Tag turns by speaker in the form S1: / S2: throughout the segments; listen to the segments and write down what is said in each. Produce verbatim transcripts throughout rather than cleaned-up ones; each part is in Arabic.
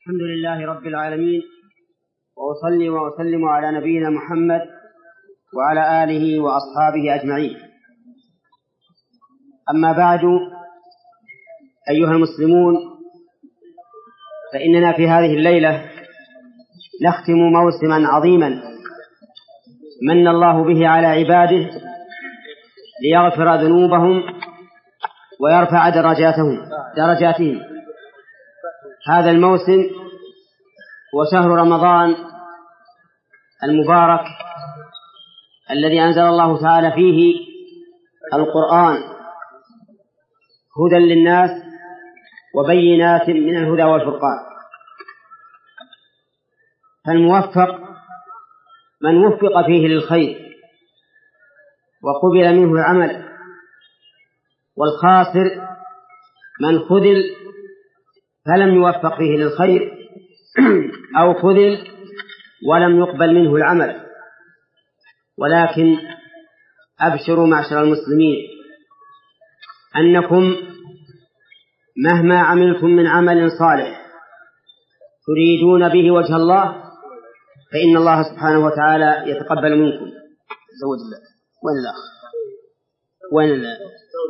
S1: الحمد لله رب العالمين، وأصلي وأسلم على نبينا محمد وعلى آله وأصحابه أجمعين. أما بعد، أيها المسلمون، فإننا في هذه الليلة نختم موسما عظيما من الله به على عباده ليغفر ذنوبهم ويرفع درجاتهم درجاتهم هذا الموسم هو شهر رمضان المبارك الذي أنزل الله تعالى فيه القرآن هدى للناس وبينات من الهدى والفرقان. فالموفق من وفق فيه للخير وقبل منه العمل، والخاسر من خذل فلم يوفق فيه للخير أو خذل ولم يقبل منه العمل. ولكن أبشروا معشر المسلمين أنكم مهما عملتم من عمل صالح تريدون به وجه الله فإن الله سبحانه وتعالى يتقبل منكم. زود الله. وين الأخ؟ وين الله؟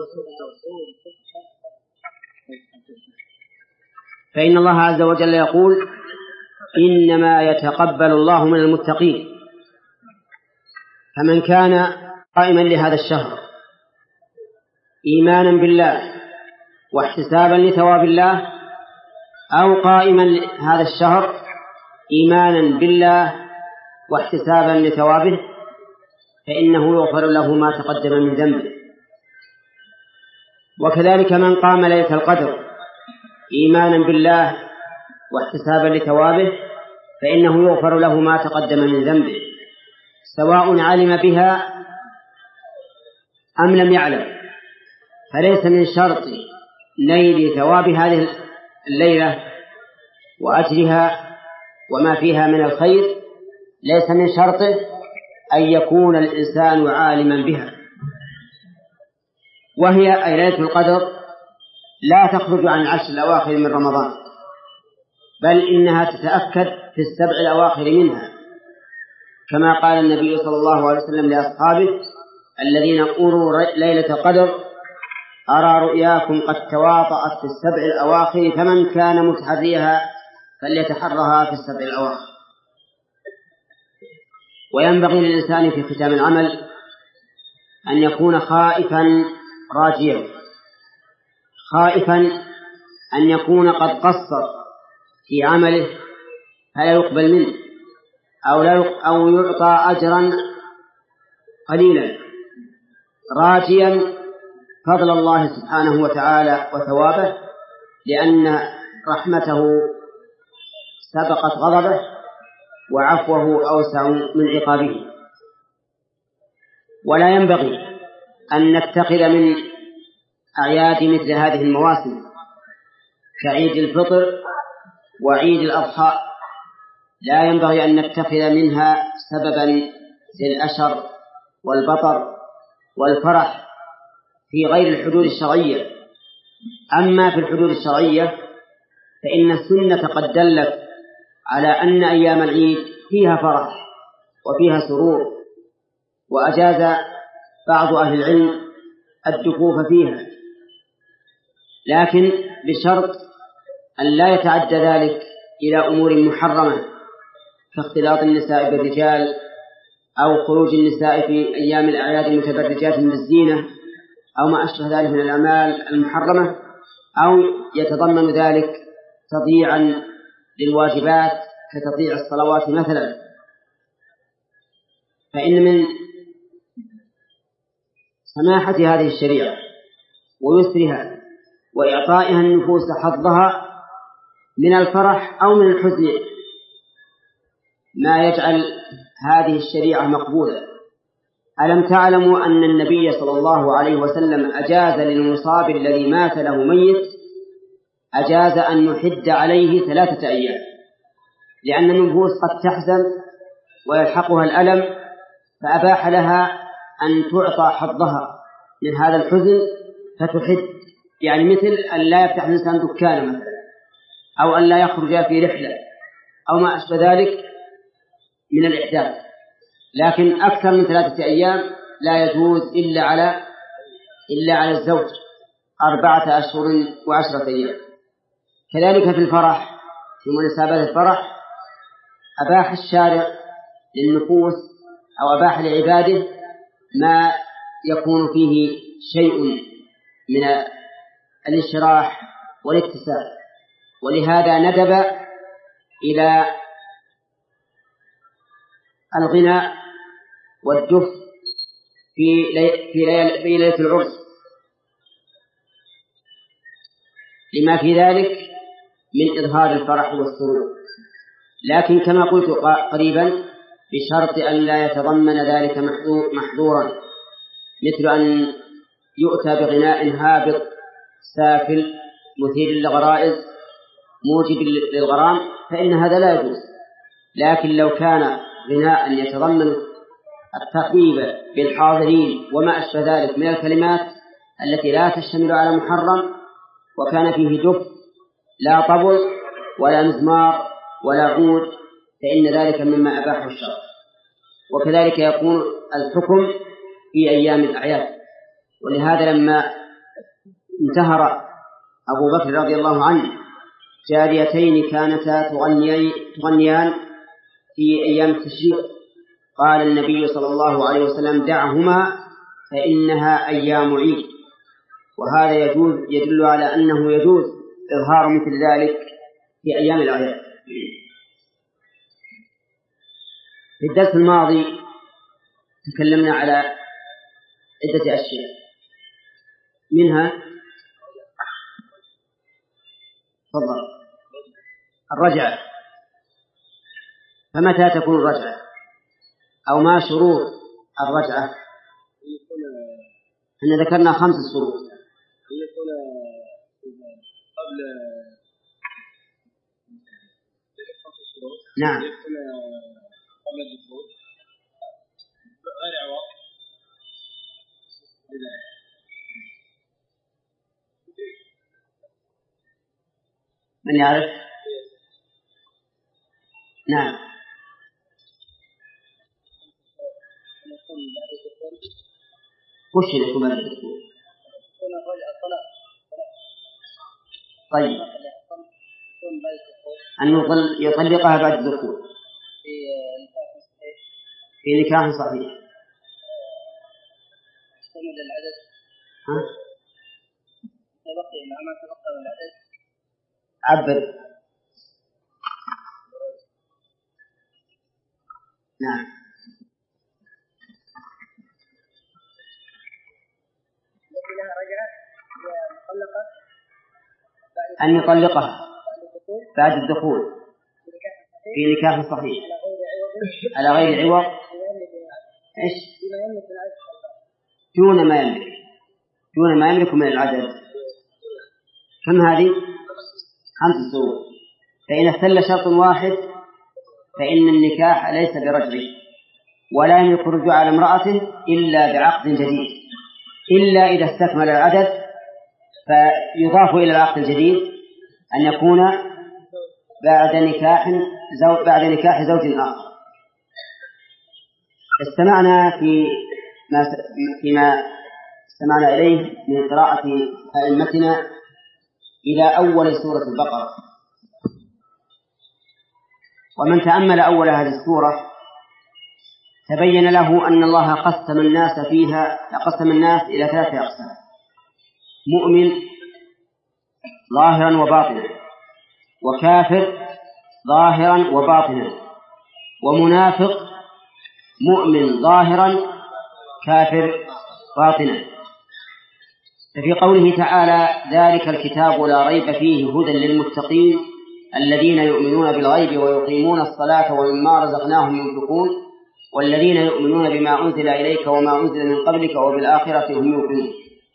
S1: فإن الله عز وجل يقول: إنما يتقبل الله من المتقين. فمن كان قائما لهذا الشهر إيمانا بالله واحتسابا لثواب الله، أو قائما هذا الشهر إيمانا بالله واحتسابا لثوابه، فإنه يغفر له ما تقدم من ذنبه. وكذلك من قام ليلة القدر إيمانا بالله واحتسابا لثوابه فإنه يغفر له ما تقدم من ذنبه، سواء علم بها أم لم يعلم. فليس من شرط نيل ثواب هذه الليلة وأجرها وما فيها من الخير، ليس من شرطه أن يكون الإنسان عالما بها. وهي أي ليلة القدر لا تخرج عن العشر الأواخر من رمضان، بل إنها تتأكد في السبع الأواخر منها، كما قال النبي صلى الله عليه وسلم لأصحابه الذين قولوا ليلة القدر: أرى رؤياكم قد تواطأت في السبع الأواخر، فمن كان متحريها فليتحرها في السبع الأواخر. وينبغي للإنسان في ختام العمل أن يكون خائفا راجيا، خائفا أن يكون قد قصر في عمله فلا يقبل منه أو, لا أو يعطى أجرا قليلا، راجيا فضل الله سبحانه وتعالى وثوابه، لأن رحمته سبقت غضبه وعفوه أوسع من عقابه. ولا ينبغي أن نتخذ من أعياد مثل هذه المواسم كعيد الفطر وعيد الأضحى، لا ينبغي أن نتخذ منها سببا للأشر والبطر والفرح في غير الحدود الشرعية. أما في الحدود الشرعية فإن السنة قد دلت على أن أيام العيد فيها فرح وفيها سرور، وأجاز بعض أهل العلم الدفوف فيها، لكن بشرط أن لا يتعدى ذلك إلى أمور محرمة كاختلاط النساء بالرجال أو خروج النساء في أيام الأعياد متبرجات بالزينة أو ما أشبه ذلك من الأعمال المحرمة، أو يتضمن ذلك تضييعا للواجبات كتضييع الصلوات مثلا. فإن من سماحة هذه الشريعة ويسرها وإعطائها النفوس حظها من الفرح أو من الحزن ما يجعل هذه الشريعة مقبولة. ألم تعلموا أن النبي صلى الله عليه وسلم أجاز للمصاب الذي مات له ميت أجاز أن يحد عليه ثلاثة أيام، لأن النفوس قد تحزن ويلحقها الألم، فأباح لها أن تعطى حظها من هذا الحزن فتحد، يعني مثل أن لا يفتح الإنسان دكانا مثلا أو أن لا يخرج في رحلة أو ما أشبه ذلك من الإحداث. لكن أكثر من ثلاثة أيام لا يجوز إلا على إلا على الزوج أربعة أشهر وعشرة أيام. كذلك في الفرح، في مناسبات الفرح أباح الشارع للنفوس أو أباح لعباده ما يكون فيه شيء من الانشراح والاكتساب، ولهذا ندب إلى الغناء والدف في في ليلة العرس لما في ذلك من إظهار الفرح والسرور، لكن كما قلت قريبا بشرط أن لا يتضمن ذلك محظورا، مثل أن يؤتى بغناء هابط سافل مثير للغرائز موجب للغرام، فإن هذا لا يجوز. لكن لو كان غناء يتضمن التخويف بالحاضرين وما أشبه ذلك من الكلمات التي لا تشتمل على محرم، وكان فيه دف لا طبل ولا مزمار ولا عود، فإن ذلك مما أباحه الشرع. وكذلك يكون الحكم في أيام الأعياد. ولهذا لما انتهر أبو بكر رضي الله عنه جاريتين كانتا تغنيان في أيام التشريق، قال النبي صلى الله عليه وسلم: دعهما فإنها أيام عيد. وهذا يجوز يدل على أنه يجوز إظهار مثل ذلك في أيام الأعياد. في الدرس الماضي تكلمنا على عدة أشياء، منها تفضل الرجعة. فمتى تكون الرجعة أو ما شروط الرجعة؟ إن ذكرنا خمس شروط.
S2: يكون قبل خمس شروط.
S1: نعم.
S2: يكون قبل الدخول غير عوض.
S1: من يعرف؟ نعم. وش يكون بعد الدخول؟ طيب، أن يطلقها بعد الدخول في نكاح صحيح.
S2: يشتمل العدد.
S1: ها؟
S2: تبقي مع ما تبقى من العدد.
S1: عبر. نعم.
S2: التي لها رجعة هي مطلقة
S1: أن يطلقها بعد الدخول في نكاح صحيح على غير عوض. إيش؟ دون ما يملك دون ما يملك من العدد. كم هذه؟ خمس شروط. فإن اختل شرط واحد فإن النكاح ليس برجعه، ولا يملك الرجوع على امرأته إلا بعقد جديد، إلا إذا استكمل العدد، فيضاف إلى العقد الجديد أن يكون بعد نكاح زوج بعد نكاح زوج آخر. استمعنا في ما فيما استمعنا إليه من قراءة أئمتنا إلى أول سورة البقرة، ومن تأمل أول هذه السورة تبين له أن الله قسم الناس فيها قسم الناس إلى ثلاثة أقسام: مؤمن ظاهرا وباطنا، وكافر ظاهرا وباطنا، ومنافق مؤمن ظاهرا كافر باطنا. ففي قوله تعالى: ذلك الكتاب لا ريب فيه هدى للمتقين الذين يؤمنون بالغيب ويقيمون الصلاة ومما رزقناهم ينفقون والذين يؤمنون بما أنزل إليك وما أنزل من قبلك وبالآخرة هم يوقنون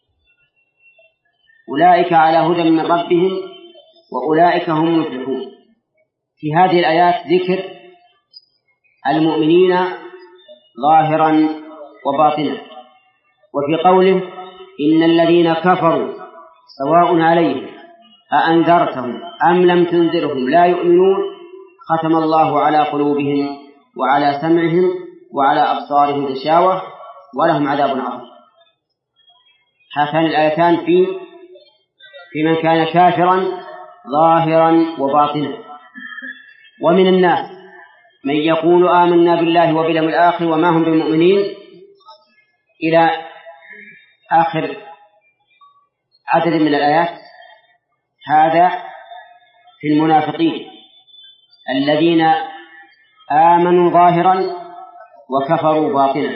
S1: أولئك على هدى من ربهم وأولئك هم المفلحون. في هذه الآيات ذكر المؤمنين ظاهرا وباطنا. وفي قوله: إن الذين كفروا سواء عليهم أأنذرتهم أم لم تنذرهم لا يؤمنون ختم الله على قلوبهم وعلى سمعهم وعلى أبصارهم غشاوة ولهم عذاب عظيم. هاتان الآيتان في في من كان كافرا ظاهرا وباطنا. ومن الناس من يقول آمنا بالله وباليوم الآخر وما هم بمؤمنين إلى آخر عدد من الآيات. هذا في المنافقين الذين آمنوا ظاهرا وكفروا باطنا.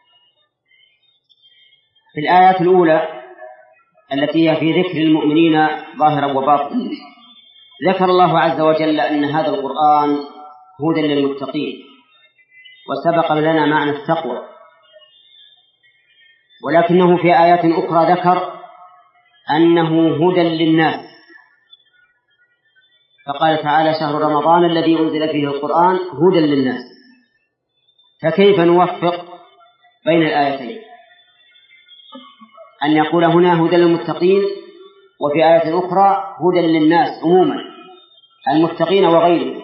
S1: في الآيات الأولى التي هي في ذكر المؤمنين ظاهرا وباطنا ذكر الله عز وجل أن هذا القرآن هدى للمتقين، وسبق لنا معنى التقوى، ولكنه في آيات أخرى ذكر أنه هدى للناس، فقال تعالى شهر رمضان الذي أنزل فيه القرآن هدى للناس. فكيف نوفق بين الآيتين؟ أن يقول هنا هدى للمتقين وفي آية أخرى هدى للناس عموما المتقين وغيرهم.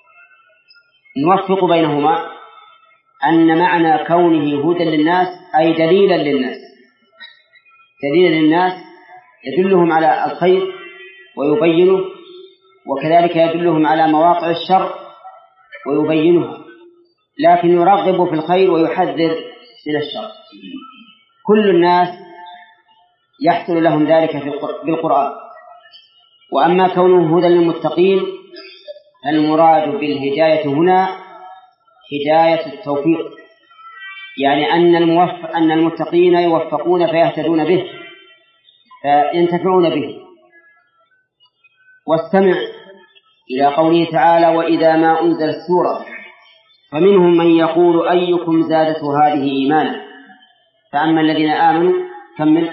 S1: نوفق بينهما أن معنى كونه هدى للناس أي دليلا للناس، دليلا للناس يدلهم على الخير ويبينه، وكذلك يدلهم على مواقع الشر ويبينها، لكن يرغب في الخير ويحذر من الشر. كل الناس يحصل لهم ذلك بالقرآن. وأما كونه هدى للمتقين المراد بالهداية هنا هداية التوفيق، يعني أن الموفق أن المتقين يوفقون فيهتدون به فينتفعون به. واستمع إلى قوله تعالى وإذا ما أنزلت سورة فمنهم من يقول أيكم زادته هذه إيمانا فأما الذين آمنوا كمل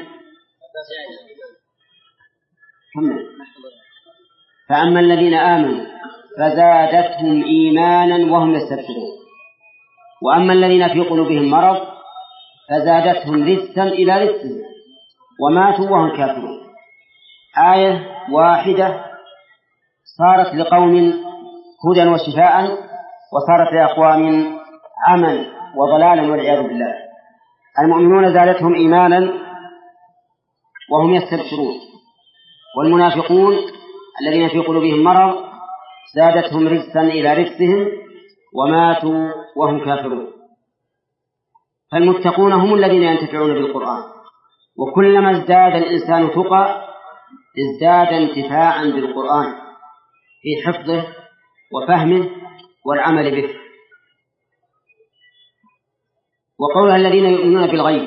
S1: كمل فأما الذين آمنوا فزادتهم إيمانا وهم يستبشرون وأما الذين في قلوبهم مرض فزادتهم رجسا إلى رجسهم وماتوا وهم كافرون. آية واحدة صارت لقوم هدى وشفاء وصارت لأقوام عمل وضلالا والعياذ بالله. المؤمنون زادتهم إيمانا وهم يستبشرون، والمنافقون الذين في قلوبهم مرض زادتهم رجسا إلى رجسهم وماتوا وهم كافرون. فالمتقون هم الذين ينتفعون بالقرآن، وكلما ازداد الإنسان تقى ازداد انتفاعا بالقرآن في حفظه وفهمه والعمل به. وقولها الذين يؤمنون بالغيب،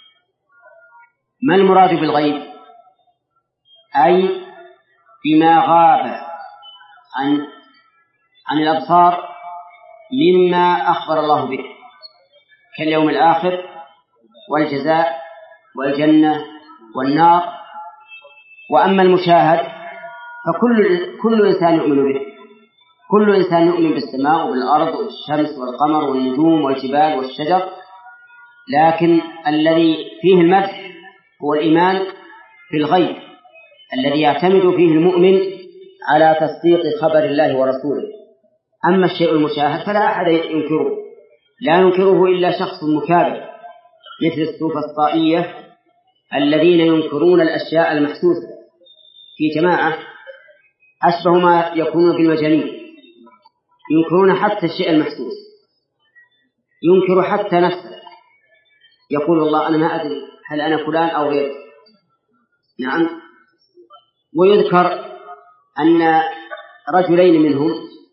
S1: ما المراد بالغيب؟ أي بما غاب عن عن الأبصار مما أخبر الله به كاليوم الآخر والجزاء والجنة والنار. وأما المشاهد فكل كل إنسان يؤمن به، كل إنسان يؤمن بالسماء والأرض والشمس والقمر والنجوم والجبال والشجر، لكن الذي فيه المدح هو الإيمان في الغيب الذي يعتمد فيه المؤمن على تصديق خبر الله ورسوله. أما الشيء المشاهد فلا أحد ينكره، لا ينكره إلا شخص مكابر مثل السوفسطائية الذين ينكرون الأشياء المحسوسة في جماعة أشبه ما يكون بالمجانين، ينكرون حتى الشيء المحسوس، ينكر حتى نفسه، يقول الله أنا ما أدري هل أنا فلان أو غيره. نعم. ويذكر أن رجلين منهم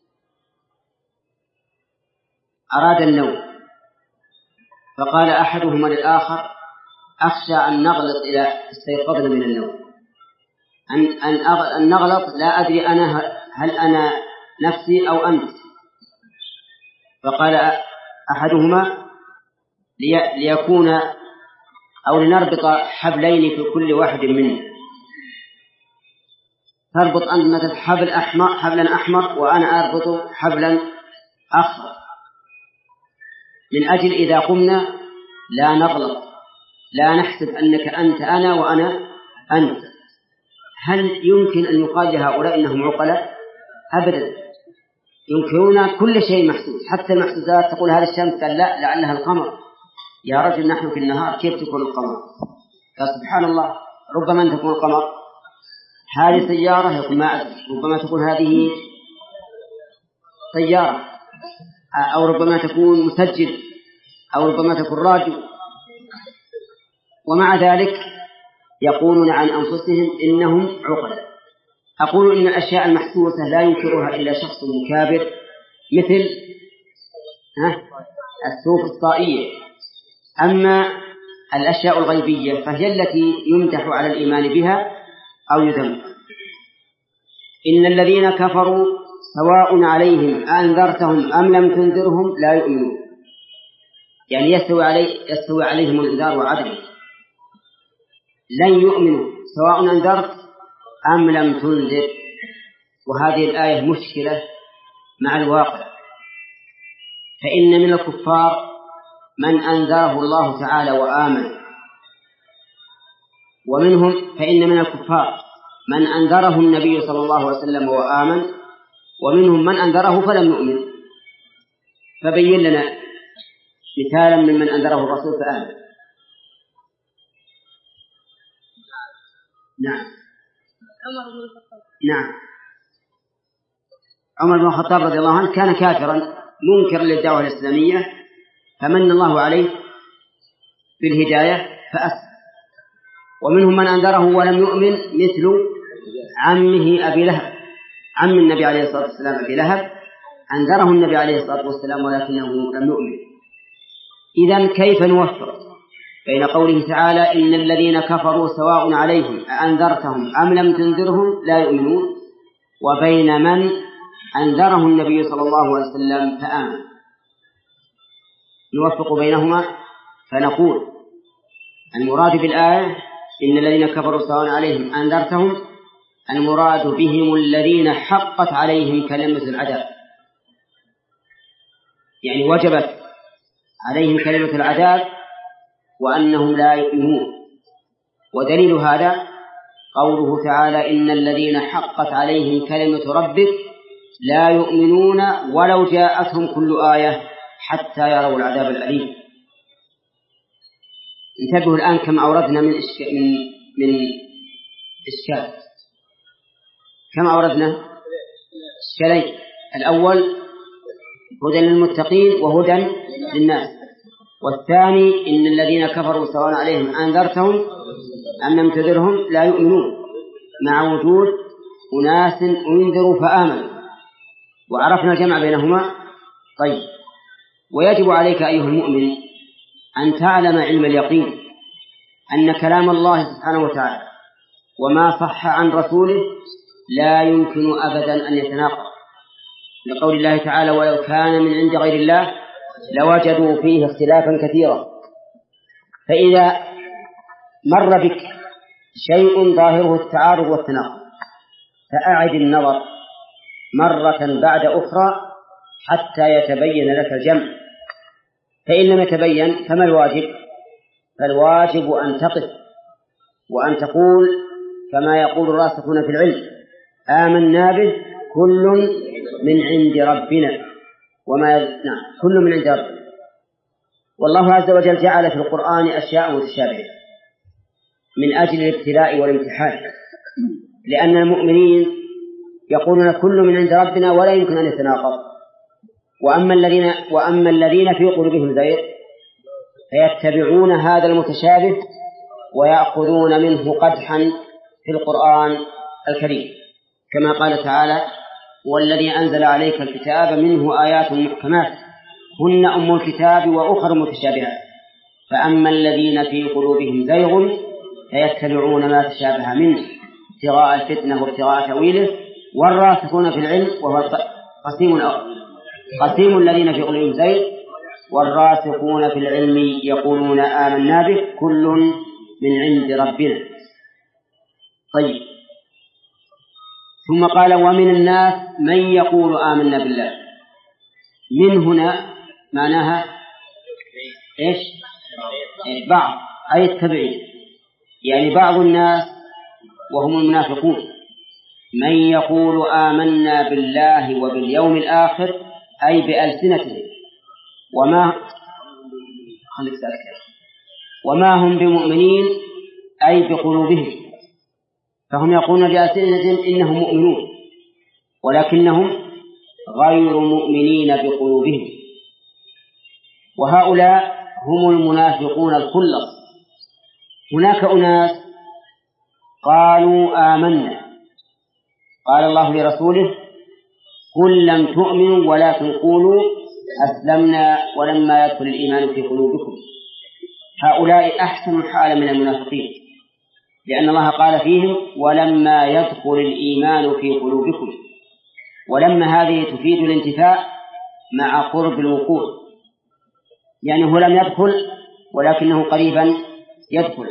S1: أراد النوم فقال أحدهما للآخر أخشى أن نغلط إلى استيقظنا من النوم، أن, أن, أن نغلط لا أدري أنا هل أنا نفسي أو أنت. فقال أحدهما لي ليكون أو لنربط حبلين في كل واحد منا، تربط أنت مثل حبل أحمر حبلا أحمر وأنا أربط حبلا أخضر من أجل إذا قمنا لا نغلط، لا نحسب أنك أنت أنا وأنا أنت. هل يمكن أن يقال لهؤلاء إنهم عقلاء؟ أبدا، ينكرون كل شيء محسوس، حتى المحسوسات. تقول هذا الشمس، قال لا لعلها القمر. يا رجل نحن في النهار كيف تكون القمر؟ فسبحان الله، ربما أن تكون القمر هذه سيارة، يقول ما أدري، ربما تكون هذه سيارة، أو ربما تكون مسجل، أو ربما تكون راديو. ومع ذلك يقولون عن أنفسهم إنهم عقلاء. أقول إن الأشياء المحسوسة لا ينكرها إلا شخص مكابر، مثل السوق الصائية. أما الأشياء الغيبية فهي التي يمدح على الإيمان بها أو يذم. إن الذين كفروا سواء عليهم أنذرتهم أم لم تنذرهم لا يؤمنون، يعني يستوي, علي يستوي عليهم الإنذار وعدم، لن يؤمنوا سواء أنذرت أم لم تنذر. وهذه الآية مشكلة مع الواقع، فإن من الكفار من أنذره الله تعالى وآمن، ومنهم فإن من الكفار من أنذره النبي صلى الله عليه وسلم وآمن، ومنهم من أنذره فلم يؤمن. فبين لنا مثالا ممن أنذره الرسول فآمن. نعم.
S2: عمر بن الخطاب.
S1: نعم، عمر بن الخطاب رضي الله عنه كان كافرا منكرا للدعوة الإسلامية، فمن الله عليه بالهداية فأسلم. ومنهم من أنذره ولم يؤمن، مثل عمه أبي لهب، عم النبي عليه الصلاة والسلام أبي لهب، أنذره النبي عليه الصلاة والسلام ولكنه لم يؤمن. إذن كيف نوفق بين قوله تعالى إن الذين كفروا سواء عليهم أأنذرتهم أم لم تنذرهم لا يؤمنون، وبين من أنذره النبي صلى الله عليه وسلم فآمن؟ نوفق بينهما فنقول المراد بالآية إن الذين كفروا سواء عليهم أنذرتهم، المراد بهم الذين حقت عليهم كلمة العذاب، يعني وجبت عليهم كلمة العذاب وأنهم لا يؤمنون. ودليل هذا قوله تعالى إن الذين حقت عليهم كلمة ربك لا يؤمنون ولو جاءتهم كل آية حتى يروا العذاب الأليم. انتبهوا الآن كم أوردنا من إشكال, من من إشكال. كم أوردنا إشكالين: الأول هدى للمتقين وهدى للناس، والثاني إن الذين كفروا سواء عليهم أنذرتهم أم لم تنذرهم لا يؤمنون، مع وجود أناس أنذروا فآمنوا، وعرفنا الجمع بينهما. طيب، ويجب عليك أيها المؤمن أن تعلم علم اليقين أن كلام الله سبحانه وتعالى وما صح عن رسوله لا يمكن أبدا أن يتناقض، لقول الله تعالى ولو كان من عند غير الله لوجدوا فيه اختلافا كثيرا. فإذا مر بك شيء ظاهره التعارض والتناقض فأعد النظر مرة بعد أخرى حتى يتبين لك الجمع، فإن لم يتبين فما الواجب؟ فالواجب أن تقف وأن تقول كما يقول الراسخون في العلم آمنا به كل من عند ربنا وما نعم كل من عند ربنا. والله عز وجل جعل في القرآن أشياء متشابهة من أجل الابتلاء والامتحان، لأن المؤمنين يقولون كل من عند ربنا ولا يمكن أن يتناقض، وأما الذين وأما الذين في قلوبهم زيغ فيتبعون هذا المتشابه ويأخذون منه قدحا في القرآن الكريم، كما قال تعالى والذي أنزل عليك الكتاب منه آيات محكمات هن أم الكتاب وأخر متشابهات فأما الذين في قلوبهم زيغ فيتبعون ما تشابه منه ابتغاء الفتنة وابتغاء تأويله والراسخون في العلم وهو قسيم قسيم الذين في قلوبهم زيغ والراسخون في العلم يقولون آمنا به كل من عند ربنا. طيب، ثم قال ومن الناس من يقول آمنا بالله. من هنا معناها إيش؟ بعض، أي التبعيد، يعني بعض الناس وهم المنافقون من يقول آمنا بالله وباليوم الآخر أي بألسنتهم وما وما هم بمؤمنين أي بقلوبهم، فهم يقولون بألسنتهم إنهم مؤمنون ولكنهم غير مؤمنين بقلوبهم. وهؤلاء هم المنافقون الخلص. هناك أناس قالوا آمنا، قال الله لرسوله قل لم تؤمنوا ولكن قولوا أسلمنا ولما يدخل الإيمان في قلوبكم. هؤلاء أحسن حالا من المنافقين، لأن الله قال فيهم ولما يدخل الإيمان في قلوبكم، ولما هذه تفيد الانتفاء مع قرب الوقوع، يعني هو لم يدخل ولكنه قريبا يدخل.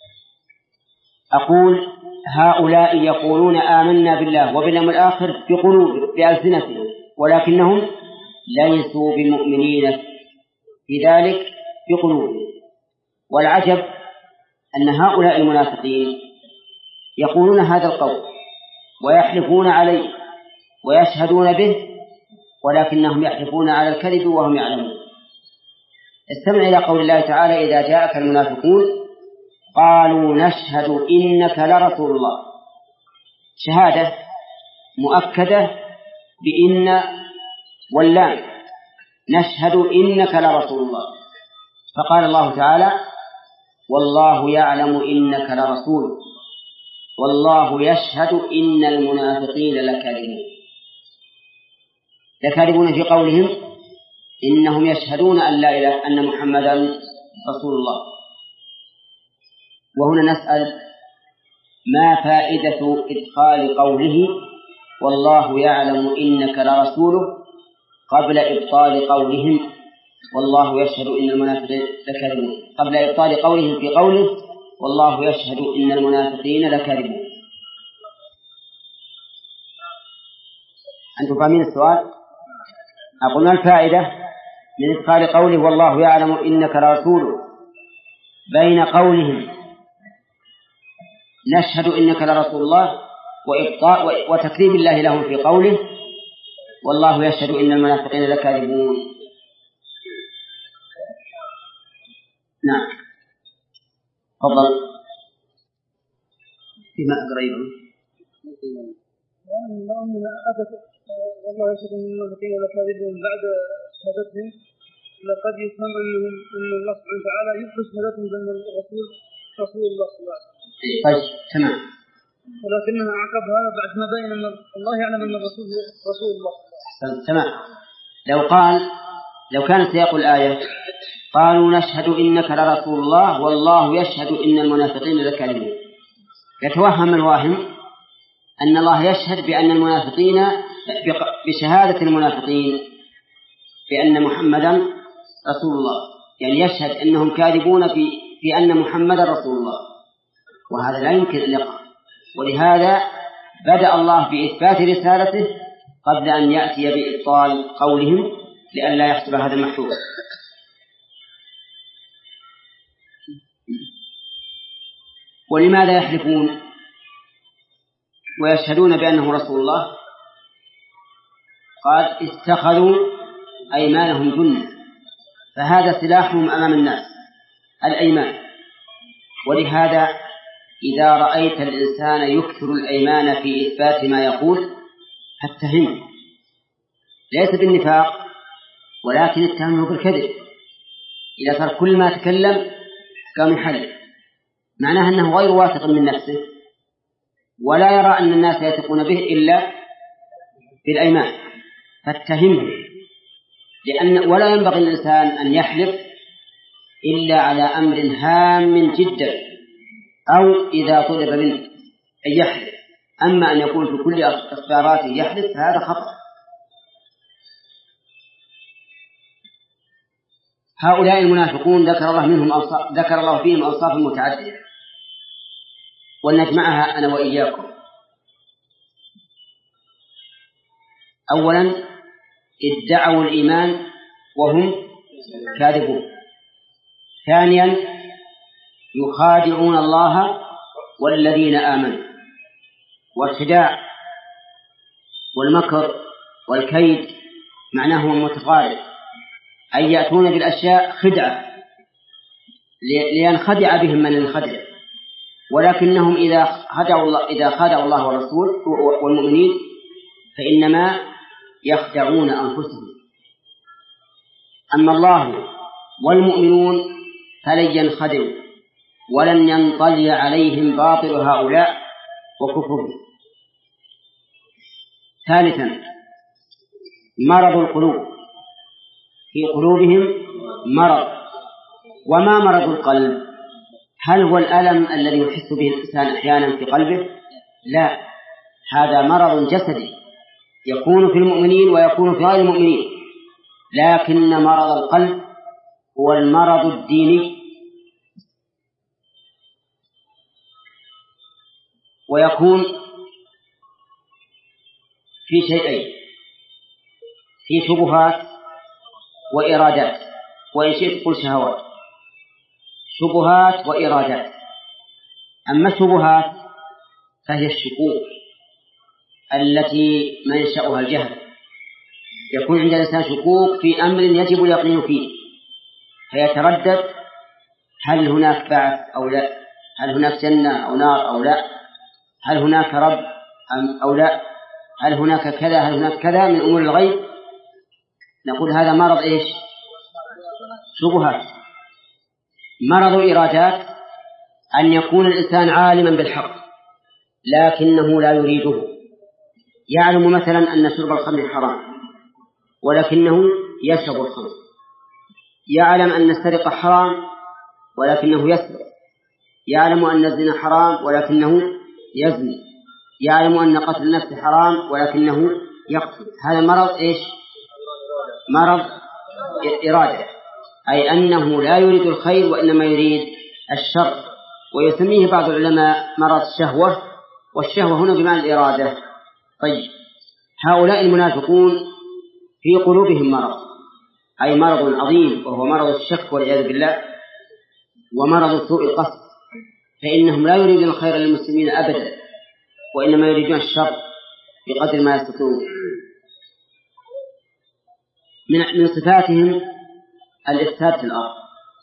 S1: أقول هؤلاء يقولون آمنا بالله وباليوم الآخر بقلوب بألسنتهم ولكنهم ليسوا بمؤمنين في ذلك بقلوبهم. والعجب أن هؤلاء المنافقين يقولون هذا القول ويحلفون عليه ويشهدون به ولكنهم يحلفون على الكذب وهم يعلمون. استمع إلى قول الله تعالى إذا جاءك المنافقون قالوا نشهد إنك لرسول الله، شهادة مؤكدة بإن واللام، نشهد إنك لرسول الله. فقال الله تعالى والله يعلم إنك لرسول والله يشهد إن المنافقين لكاذبون. لكاذبون في قولهم إنهم يشهدون أن لا إله أن محمدا رسول الله. وهنا نسأل ما فائدة إدخال قوله والله يعلم إنك لرسوله قبل إبطال قولهم والله يشهد إن المنافقين لكاذبون، قبل إبطال قولهم في قوله والله يشهد إن المنافقين لكاذبون. أنتم فاهمين السؤال؟ أقول ما الفائدة من إدخال قوله والله يعلم إنك لرسوله بين قولهم نشهد إنك لرسول الله وإبطاء وتكذيب الله لهم في قوله والله يشهد إن المنافقين لكاذبون؟ نعم تفضل فيما قريب.
S2: والله يشهد ان المنافقين لكاذبون بعد شهادتهم لقد يفهم انهم ان الله سبحانه وتعالى يخرج شهادتهم بان الرسول رسول الله صلى الله عليه وسلم.
S1: طيب تمام.
S2: ولكنها عقب هذا بعد ما بين ان الله يعلم ان الرسول رسول الله.
S1: تمام. لو قال لو كان سياق الآية قالوا نشهد إنك لرسول الله والله يشهد إن المنافقين لكاذبون، يتوهم الواهم أن الله يشهد بأن المنافقين بشهادة المنافقين بأن محمدا رسول الله، يعني يشهد أنهم كاذبون في في أن محمدا رسول الله، وهذا لا يمكن أن يقع. ولهذا بدأ الله بإثبات رسالته قبل أن يأتي بإبطال قولهم لئلا يحصل هذا المحذور. ولماذا يحلفون ويشهدون بأنه رسول الله؟ قال اتخذوا أيمانهم جنة، فهذا سلاحهم أمام الناس الأيمان. ولهذا إذا رأيت الإنسان يكثر الأيمان في إثبات ما يقول فاتهمه، ليس بالنفاق ولكن اتهمه بالكذب. إذا صار كل ما تكلم قام يحلف معناه أنه غير واثق من نفسه ولا يرى أن الناس يثقون به إلا بالأيمان، فاتهمه. لأن ولا ينبغي الإنسان أن يحلف إلا على أمر هام جدا أو إذا طلب منه أن يحلف، أما أن يكون في كل أخباراته يحلف هذا خطأ. هؤلاء المنافقون ذكر الله منهم أوصاف، ذكر الله فيهم أوصاف متعددة ولنجمعها أنا وإياكم. أولا ادعوا الإيمان وهم كاذبون. ثانيا يخادعون الله والذين آمنوا والخداع والمكر والكيد معناهما متقارب، أي يأتون بالأشياء خدعة لينخدع بهم من ينخدع، ولكنهم إذا خدعوا الله إذا خدعوا الله والرسول والمؤمنين فإنما يخدعون أنفسهم. أما الله والمؤمنون فلن ينخدعوا ولن ينطلي عليهم باطل هؤلاء وكفرهم. ثالثا مرض القلوب، في قلوبهم مرض. وما مرض القلب؟ هل هو الألم الذي يحس به الإنسان أحيانا في قلبه؟ لا، هذا مرض جسدي يكون في المؤمنين ويكون في غير المؤمنين، لكن مرض القلب هو المرض الديني، ويكون في شيئين: في شبهات وإرادات، وإن شئت قل شهوات. شبهات وإرادات. أما الشبهات فهي الشكوك التي منشأها الجهل، يكون عند الإنسان شكوك في أمر يجب اليقين فيه، فيتردد هل هناك بعث أو لا، هل هناك جنة أو نار أو لا، هل هناك رب أو لا، هل هناك كذا هل هناك كذا من أمور الغيب. نقول هذا مرض إيش؟ شبهات. مرض الإرادات أن يكون الإنسان عالما بالحق لكنه لا يريده، يعلم مثلا أن شرب الخمر حرام ولكنه يشرب الخمر، يعلم أن السرقة حرام ولكنه يسرق، يعلم أن الزنا حرام ولكنه يزني، يعلم أن قتل النفس حرام ولكنه يقتل. هذا مرض إيش؟ مرض إرادة، أي أنه لا يريد الخير وإنما يريد الشر، ويسميه بعض العلماء مرض الشهوة، والشهوة هنا بمعنى الإرادة. طيب، هؤلاء المنافقون في قلوبهم مرض، أي مرض عظيم، وهو مرض الشك والعياذ بالله، ومرض سوء القصد، فإنهم لا يريدون الخير للمسلمين أبدا، وإنما يريدون الشر بقدر ما يستطيعون. من صفاتهم الإفساد في الأرض،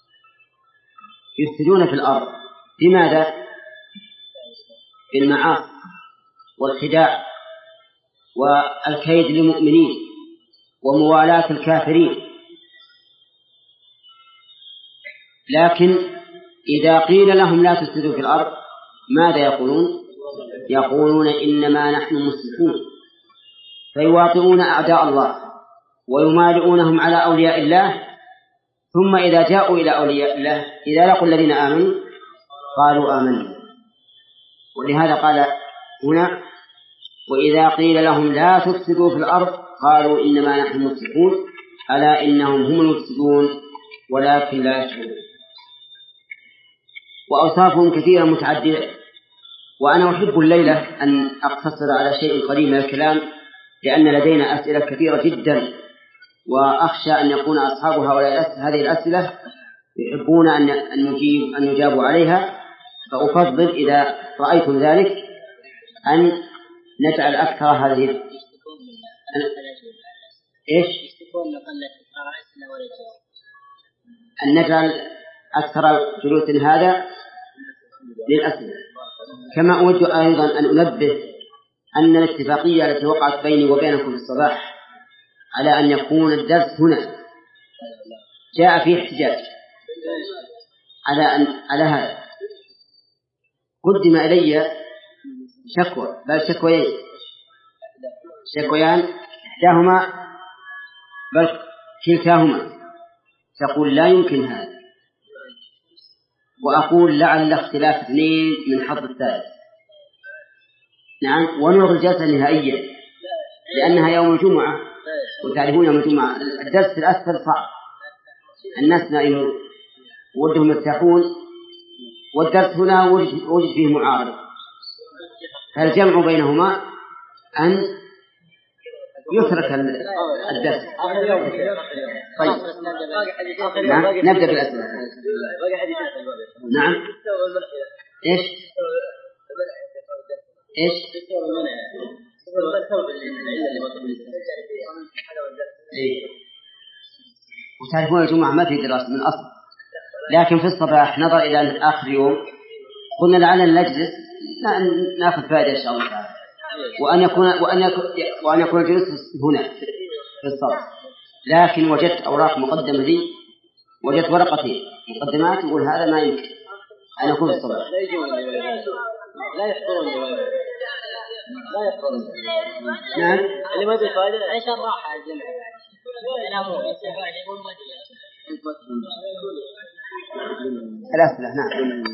S1: يفسدون في الأرض. لماذا؟ بالمعاصي والخداع والكيد للمؤمنين وموالاة الكافرين. لكن إذا قيل لهم لا تفسدوا في الأرض ماذا يقولون؟ يقولون إنما نحن مصلحون، فيواطئون أعداء الله ويمالئونهم على أولياء الله، ثم إذا جاءوا إلى أولياء الله إذا لقوا الذين آمنوا قالوا آمنا. ولهذا قال هنا وإذا قيل لهم لا تفسدوا في الأرض قالوا إنما نحن مصلحون ألا إنهم هم المفسدون ولكن لا يشعرون. وأوصافهم كثيرة متعددة، وأنا أحب الليلة أن أقتصر على شيء قليل من الكلام لأن لدينا أسئلة كثيرة جدا، وأخشى أن يكون أصحاب هؤلاء هذه الأسئلة يحبون أن أن يجيب أن يجابوا عليها، فأفضل إذا رأيتم ذلك أن نجعل أكثر هذه أن... إيش؟ أن نجعل أكثر جلوس هذا للأسئلة. كما أود أيضا أن أنبه أن الاتفاقية التي وقعت بيني وبينكم في الصباح على أن يكون الدرس هنا جاء فيه احتجاج على أن على هذا. قدم إلي شكوى، بل شكويين شكويان إحداهما بل كلتاهما تقول لا يمكن هذا، وأقول لعل اختلاف اثنين من حظ الثالث. نعم، ونلغي الجلسة نهائيا لأنها يوم الجمعة، وتعرفون يوم الجمعة الدرس الأسفل صعب، الناس نائمون ودهم يرتاحون، والدرس هنا وجد فيه معارض، فالجمع بينهما أن يترك الدرس. طيب، نعم. نبدأ بالأسئلة. نعم. إيش؟ إيش؟ إيه. وتعرفون الجمعة ما في دراسة من أصل، لكن في الصباح نظر إلى آخر يوم قلنا لعلنا نجلس نأخذ فائدة إن شاء الله تعالى، وأن يكون وأن يكون وأن يكون الجلوس هنا في الصباح. لكن وجدت أوراق مقدمة لي، وجدت ورقتين مقدمات يقول هذا ما يمكن أن يكون في الصباح.
S3: لا يحضرون لا يحضرون
S1: نعم
S3: اللي ما يدري فائدة عيش الراحة الجمع ينامون يقول ما
S1: الأسئلة. نعم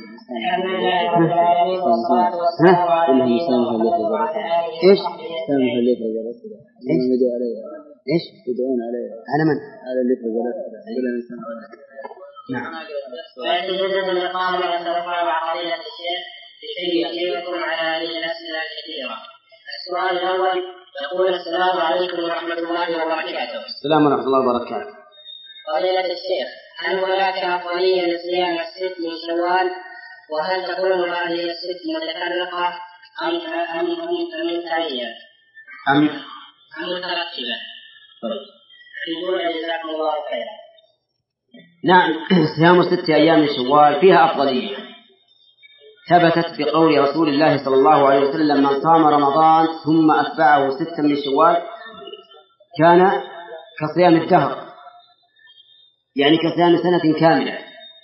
S1: إيش
S3: سامح اللي في الأسئلة
S1: إيش
S3: يدعون عليه
S1: على من
S3: على اللي في الأسئلة إلى إنسان.
S1: نعم.
S4: ويجوز الإقامة والتوقع مع قضية الشيخ بشيء يجيبكم على هذه الأسئلة الكثيرة. السؤال الأول يقول: السلام عليكم ورحمة الله وبركاته.
S1: السلام ورحمة الله وبركاته.
S4: فضيلة الشيخ، هل هناك أفضلية لصيام الست من شوال؟ وهل تكون هذه الست متفرقة أم أم أم متتالية
S1: أم
S4: أم مترتبة؟ يقول: جزاكم الله خيرا.
S1: نعم، صيام ست أيام من شوال فيها أفضلية، ثبتت بقول رسول الله صلى الله عليه وسلم: من صام رمضان ثم أتبعه ستا من شوال كان كصيام الدهر، يعني كصيام سنة كاملة.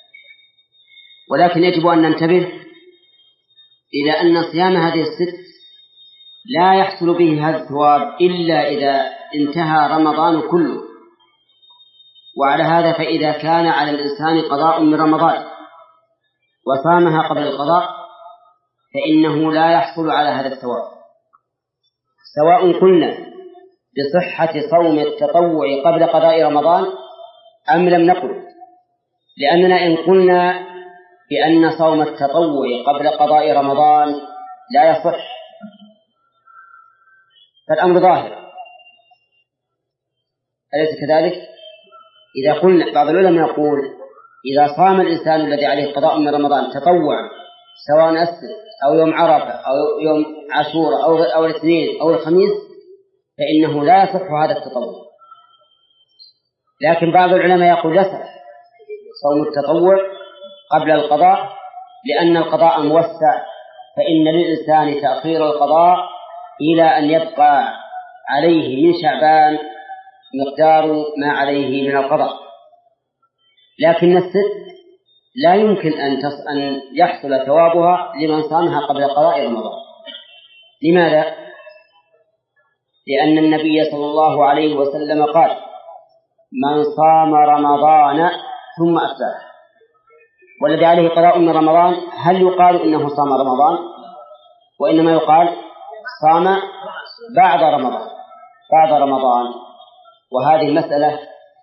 S1: ولكن يجب أن ننتبه إلى أن صيام هذه الست لا يحصل به هذا الثواب إلا إذا انتهى رمضان كله. وعلى هذا فإذا كان على الإنسان قضاء من رمضان وصامها قبل القضاء فإنه لا يحصل على هذا الثواب، سواء قلنا بصحة صوم التطوع قبل قضاء رمضان أم لم نقل، لأننا إن قلنا بأن صوم التطوع قبل قضاء رمضان لا يصح فالأمر ظاهر، أليس كذلك؟ إذا قلنا بعض العلماء يقول: إذا صام الإنسان الذي عليه قضاء من رمضان تطوعا سواء السبت أو يوم عرفة أو يوم عاشوراء أو أو الاثنين أو الخميس فإنه لا يصح هذا التطوع. لكن بعض العلماء يقول: يصح صوم التطوع قبل القضاء، لأن القضاء موسع، فإن للإنسان تأخير القضاء إلى أن يبقى عليه من شعبان مقدار ما عليه من القضاء. لكن الست لا يمكن أن أن يحصل ثوابها لمن صامها قبل قضاء رمضان. لماذا؟ لأن النبي صلى الله عليه وسلم قال: من صام رمضان ثم أتبعه. والذي عليه قضاء من رمضان هل يقال إنه صام رمضان؟ وإنما يقال صام بعد رمضان بعد رمضان. وهذه المسألة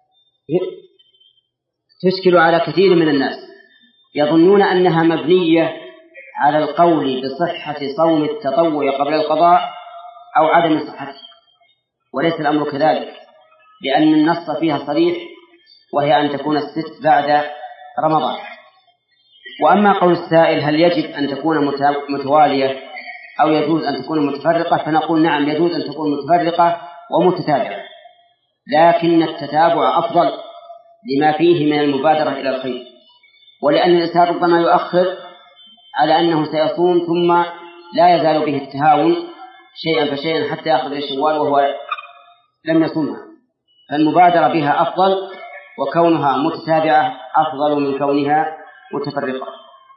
S1: تشكل على كثير من الناس، يظنون أنها مبنية على القول بصحة صوم التطوع قبل القضاء أو عدم صحته، وليس الأمر كذلك، لأن النص فيها صريح، وهي أن تكون الست بعد رمضان. وأما قول السائل هل يجب أن تكون متوالية أو يجوز أن تكون متفرقة، فنقول نعم، يجوز أن تكون متفرقة ومتتابعة، لكن التتابع أفضل لما فيه من المبادرة إلى الخير، ولأن الإنسان ربما يؤخر على أنه سيصوم ثم لا يزال به التهاون شيئا فشيئا حتى يأخذ شوال وهو لم يصومها، فالمبادرة بها أفضل، وكونها متتابعة أفضل من كونها متفرقة.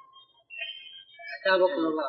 S4: أتابكم الله.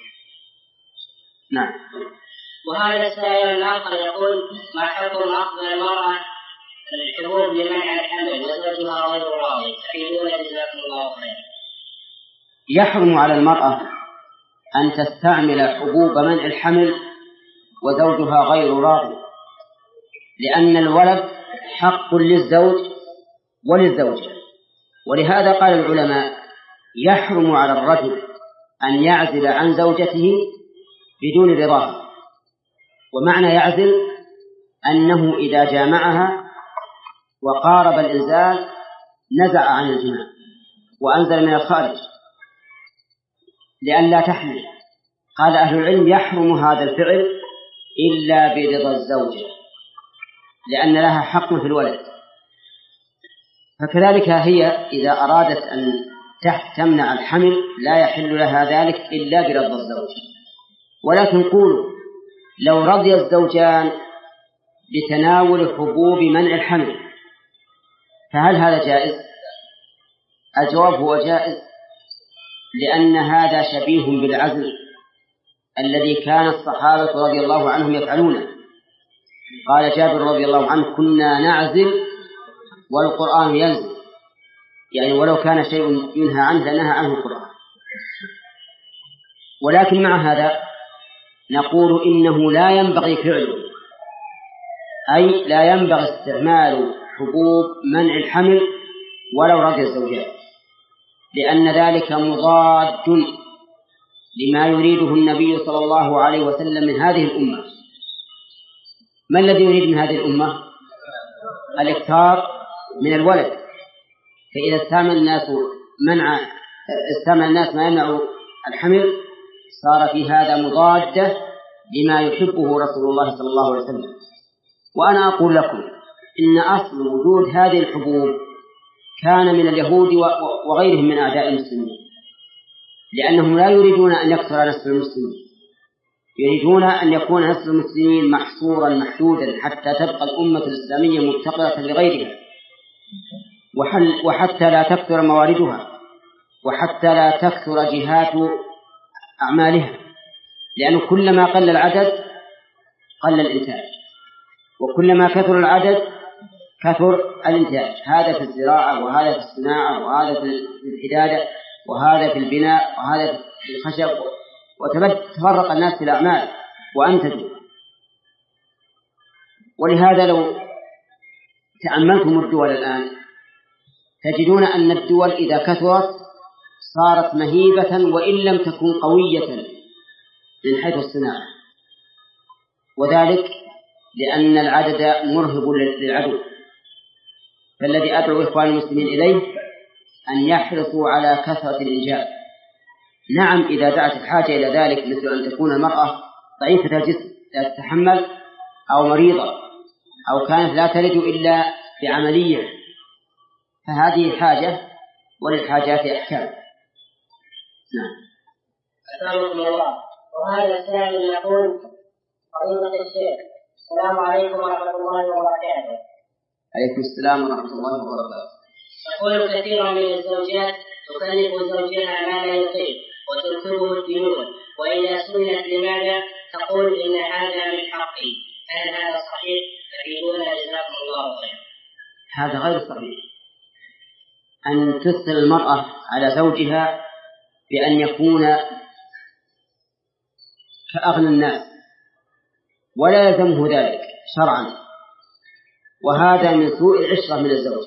S1: نعم.
S4: وهذا السائل الآخر يقول: ما حكم أخذ المرأة الحبوب لمنع الحمل وزوجها غير راضي؟ تفيدون جزاكم الله خيرا.
S1: يحرم على المرأة أن تستعمل حبوب منع الحمل وزوجها غير راضي، لأن الولد حق للزوج وللزوجة. ولهذا قال العلماء: يحرم على الرجل أن يعزل عن زوجته بدون رضاها. ومعنى يعزل أنه إذا جامعها وقارب الإنزال نزع عن الجماع وأنزل من الخارج لئلا تحمل، قال أهل العلم يحرم هذا الفعل إلا برضا الزوجة لأن لها حق في الولد. فكذلك هي إذا أرادت أن تمنع الحمل لا يحل لها ذلك إلا برضا الزوج. ولكن قولوا لو رضي الزوجان بتناول حبوب منع الحمل فهل هذا جائز؟ الجواب هو جائز، لأن هذا شبيه بالعزل الذي كان الصحابة رضي الله عنهم يفعلونه. قال جابر رضي الله عنه كنا نعزل والقرآن ينزل، يعني ولو كان شيء ينهى عنه لنهى عنه القرآن. ولكن مع هذا نقول إنه لا ينبغي فعله، أي لا ينبغي استعمال حبوب منع الحمل ولو رضي الزوجات، لأن ذلك مضاد لما يريده النبي صلى الله عليه وسلم من هذه الأمة. ما الذي يريد من هذه الأمة؟ الإكثار من الولد. فإذا استعمل الناس منع استعمل الناس ما يمنع الحمل صار في هذا مضادة لما يحبه رسول الله صلى الله عليه وسلم. وأنا أقول لكم إن أصل وجود هذه الحبوب كان من اليهود وغيرهم من أعداء المسلمين، لأنهم لا يريدون أن يكثر نسل المسلمين، يريدون أن يكون نسل المسلمين محصورا محدودا حتى تبقى الأمة الإسلامية مفتقرة لغيرها، وحتى لا تكثر مواردها، وحتى لا تكثر جهات أعمالها، لأنه كلما قل العدد قل الإنتاج، وكلما كثر العدد كثر الإنتاج. هذا في الزراعة، وهذا في الصناعة، وهذا في الحدادة، وهذا في البناء، وهذا في الخشب، وتفرق الناس في الأعمال وأنتجوا. ولهذا لو تأملتم الدول الآن تجدون أن الدول إذا كثرت صارت مهيبة وإن لم تكن قوية من حيث الصناعة، وذلك لأن العدد مرهب للعدو. فالذي أدعو إخوان المسلمين إليه أن يحرصوا على كثرة الإنجاب. نعم إذا دعت الحاجة إلى ذلك، مثل أن تكون المرأة ضعيفة الجسم لا تتحمل، أو مريضة، أو كانت لا تلد إلا بعملية، فهذه حاجة، وللحاجات أحكام. نعم.
S4: أسألكم الله. وهذا السائل يقول: فضيلة الشيخ، السلام عليكم ورحمة الله وبركاته.
S1: عليكم السلام ورحمة الله وبركاته.
S4: يقول كثير من الزوجات تكلف زوجها ما لا يطيق وتركبه الديون، وإذا سئلت لماذا تقول إن هذا من حقي. هل هذا صحيح؟ تفيدونا جزاكم الله خيرا.
S1: هذا غير صحيح. أن تثقل المرأة على زوجها بأن يكون كأغنى الناس ولا يلزمه ذلك شرعا، وهذا من سوء العشرة من الزوج.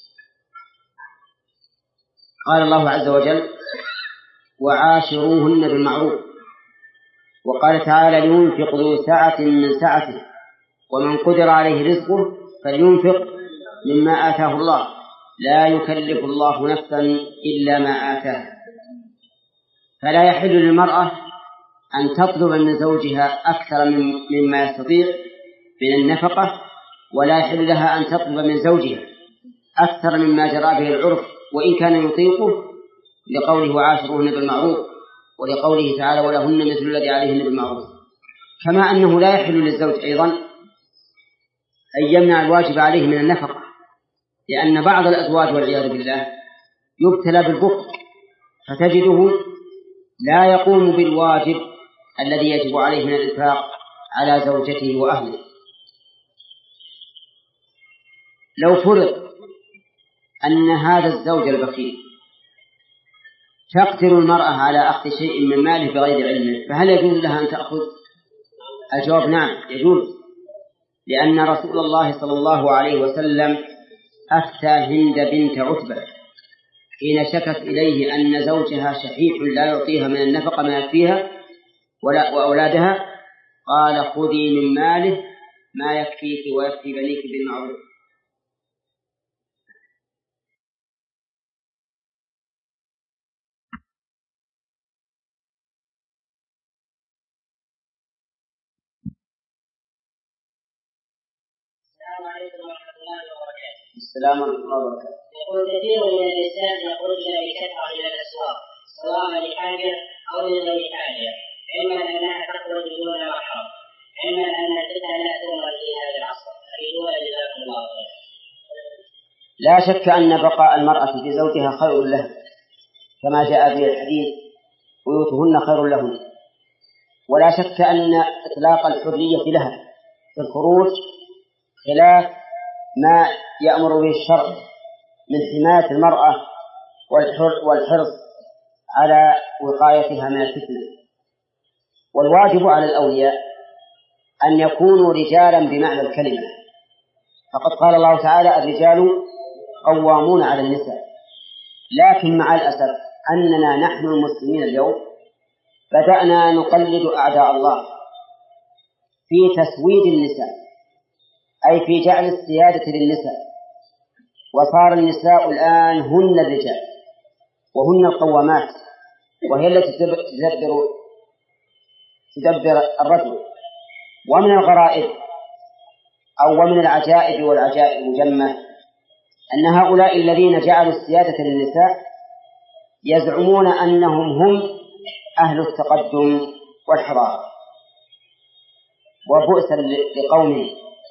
S1: قال الله عز وجل: وعاشروهن بالمعروف. وقال تعالى: لينفق ذو سعة من سعته ومن قدر عليه رزقه فلينفق مما آتاه الله لا يكلف الله نفسا إلا ما آتاها. فلا يحل للمرأة أن تطلب من زوجها أكثر مما يستطيع من النفقة، ولا يحل لها أن تطلب من زوجها أكثر مما جرى به العرف وإن كان يطيقه، لقوله: وعاشروهن بالمعروف، ولقوله تعالى: ولهن مثل الذي عليهن بالمعروف. كما أنه لا يحل للزوج أيضا أن يمنع الواجب عليه من النفقة، لأن بعض الأزواج والعياذ بالله يبتلى بالبخل، فتجده لا يقوم بالواجب الذي يجب عليه من الإنفاق على زوجته وأهله. لو فرض أن هذا الزوج البخيل تقدر المرأة على أخذ شيء من ماله بغير علمه، فهل يجوز لها أن تأخذ؟ الجواب: نعم يجوز، لأن رسول الله صلى الله عليه وسلم أفتى هند بنت عتبة حين شكت إليه أن زوجها شحيح لا يعطيها من النفقة ما يكفيها وأولادها، قال: خذي من ماله ما يكفيك ويكفي بنيك بالمعروف.
S4: السلام عليكم ورحمة الله وبركاته.
S1: السلام ورحمة الله وبركاته.
S4: يقول كثير من النساء يخرجن بكثرة إلى الأسواق سواء لحاجة أو لغير حاجة، علما أنها تخرج دون محرم، علما أن الفتنة لا تؤمن في هذا العصر، أريدون جزاكم الله خيرا.
S1: لا شك أن بقاء المرأة في زوجها خير له، كما جاء في الحديث بيوتهن خير لهن، ولا شك أن إطلاق الحرية لها في الخروج خلاف ما يأمر به الشرع من حماية المرأة والحرص على وقايتها من الفتنة. والواجب على الأولياء أن يكونوا رجالا بمعنى الكلمة، فقد قال الله تعالى الرجال قوامون على النساء. لكن مع الأسف أننا نحن المسلمين اليوم بدأنا نقلد أعداء الله في تسويد النساء، أي في جعل السيادة للنساء، وصار النساء الآن هن الرجال وهن القوامات، وهي التي تدبر تدبر الرجل. ومن الغرائب أو ومن العجائب والعجائب المجمة أن هؤلاء الذين جعلوا السيادة للنساء يزعمون أنهم هم أهل التقدم والحضارة، وبؤسا لقوم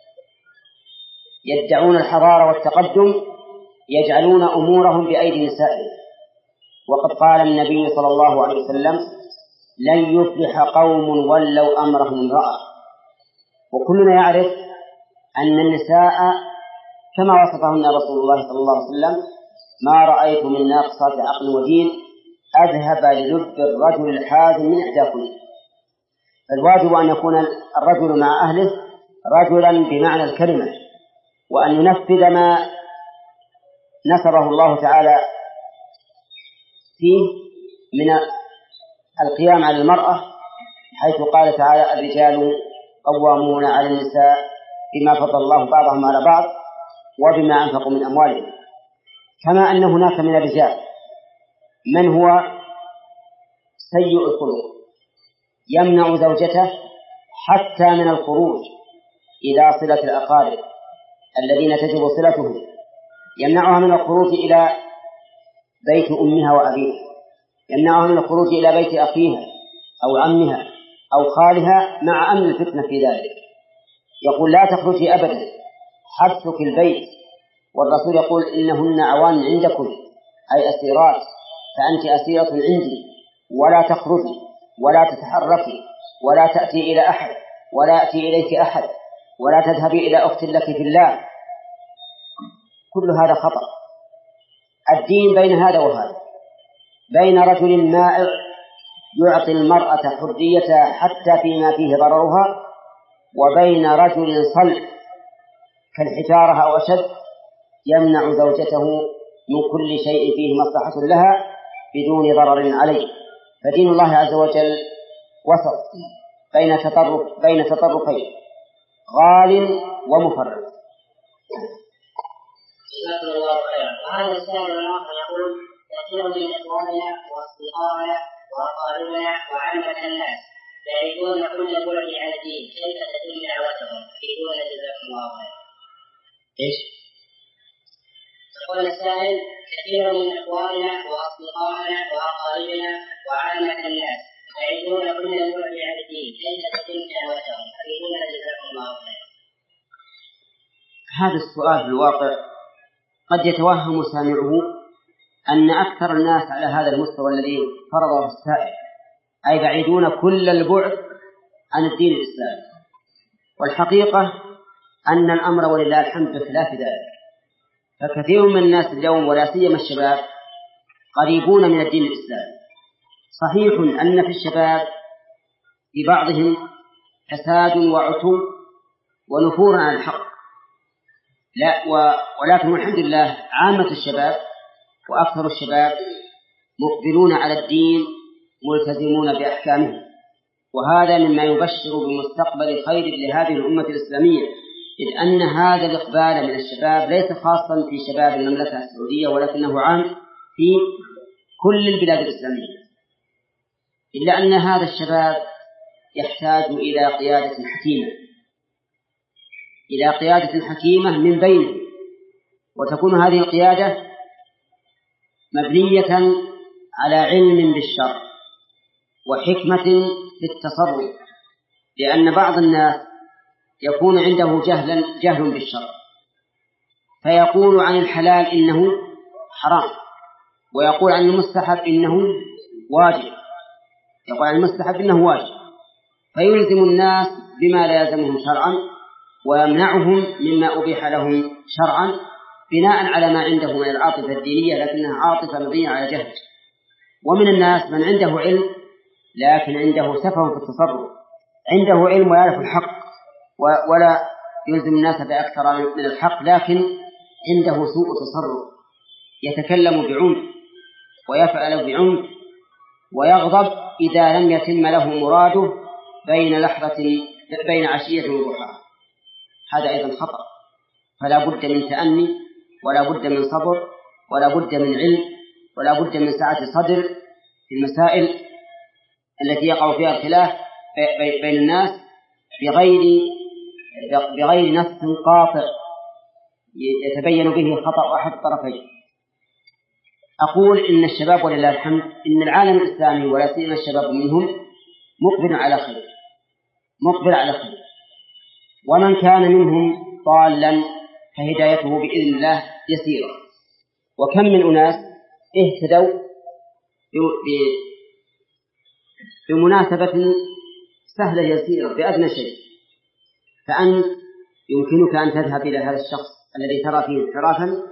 S1: يدعون الحضارة والتقدم يجعلون أمورهم بأيدي نسائهم. وقد قال النبي صلى الله عليه وسلم لن يفلح قوم ولوا أمرهم امرأة. وكلنا يعرف أن النساء كما وصفهن رسول الله صلى الله عليه وسلم ما رأيت من ناقصات عقل ودين أذهب للب الرجل الحازم من إحداكن. فالواجب أن يكون الرجل مع أهله رجلا بمعنى الكلمة، وأن ينفذ ما نصره الله تعالى فيه من القيام على المرأة، حيث قال تعالى الرجال قوامون على النساء بما فضل الله بعضهم على بعض وبما أنفقوا من أموالهم. كما أن هناك من الرجال من هو سيء الخلق يمنع زوجته حتى من الخروج إلى صلة الأقارب الذين تجب صلتهم، يمنعها من الخروج إلى بيت أمها وأبيها، يمنعها من الخروج إلى بيت أخيها أو عمها أو خالها مع أمن الفتنة في ذلك. يقول لا تخرجي أبدا، حبسك البيت، والرسول يقول إنهن عوان عندكم أي أسيرات، فأنت أسيرة عندي، ولا تخرجي ولا تتحركي ولا تأتي إلى أحد ولا يأتي إليك أحد ولا تذهبي إلى أخت لك في الله. كل هذا خطأ. الدين بين هذا وهذا، بين رجل مائع يعطي المرأة حريتها حتى فيما فيه ضررها، وبين رجل صلب كالحجارة أو أشد يمنع زوجته من كل شيء فيه مصلحة لها بدون ضرر عليه. فدين الله عز وجل وسط بين تطرف بين تطرفين غال ومفرط.
S4: جزاكم الله خيرا. وهذا السائل الآخر يقول كثير من إخواننا وأصدقائنا وأقاربنا وعامة الناس يعرفون كل البعد عن الدين، كيف تتم دعوتهم؟ يريدون جزاكم الله خيرا.
S1: إيش؟
S4: يقول السائل كثير من إخواننا وأصدقائنا وأقاربنا وعامة الناس يعرفون كل البعد عن الدين، كيف تتم دعوتهم؟ يريدون جزاكم الله خيرا.
S1: هذا السؤال في الواقع قد يتوهم سامعه أن أكثر الناس على هذا المستوى الذي فرضه السائل، أي بعيدون كل البعد عن الدين الإسلامي. والحقيقة أن الأمر ولله الحمد بخلاف ذلك، فكثير من الناس اليوم ولا سيما الشباب قريبون من الدين الإسلامي. صحيح أن في الشباب في بعضهم فساد وعتو ونفور عن الحق، لا ولكن الحمد لله عامة الشباب وأكثر الشباب مقبلون على الدين ملتزمون بأحكامه، وهذا مما يبشر بمستقبل خير لهذه الأمة الإسلامية، إذ أن هذا الإقبال من الشباب ليس خاصا في شباب المملكة السعودية ولكنه عام في كل البلاد الإسلامية، إلا أن هذا الشباب يحتاج إلى قيادة حكيمة إلى قيادة حكيمة من بينهم، وتكون هذه القيادة مبنية على علم بالشرع وحكمة في التصرف، لأن بعض الناس يكون عنده جهل جهل بالشرع فيقول عن الحلال إنه حرام، ويقول عن المستحب إنه واجب، يقول عن المستحب إنه واجب، فيلزم الناس بما لا يلزمهم شرعا ويمنعهم مما أبيح لهم شرعا بناء على ما عنده من العاطفة الدينية، لكنها عاطفة مبنية على جهل. ومن الناس من عنده علم لكن عنده سفه في التصرف، عنده علم ويعرف الحق ولا يلزم الناس بأكثر من الحق، لكن عنده سوء تصرف، يتكلم بعنف ويفعل بعنف ويغضب إذا لم يتم له مراده بين لحظة بين عشية وضحاها، هذا أيضا خطأ. فلا بد من تأني ولا بد من صبر ولا بد من علم ولا بد من سعة صدر في المسائل التي يقع فيها الخلاف بين الناس بغير بغير نص قاطع يتبين به خطأ أحد الطرفين. أقول إن الشباب ولله الحمد إن العالم الإسلامي ولا سيما الشباب منهم مقبل على خير مقبل على خير، ومن كان منهم ضالا فهدايته بإذن الله يسيرة. وكم من أناس اهتدوا بمناسبة سهلة يسيرة بأدنى شيء، فأن يمكنك أن تذهب إلى هذا الشخص الذي ترى فيه انحرافا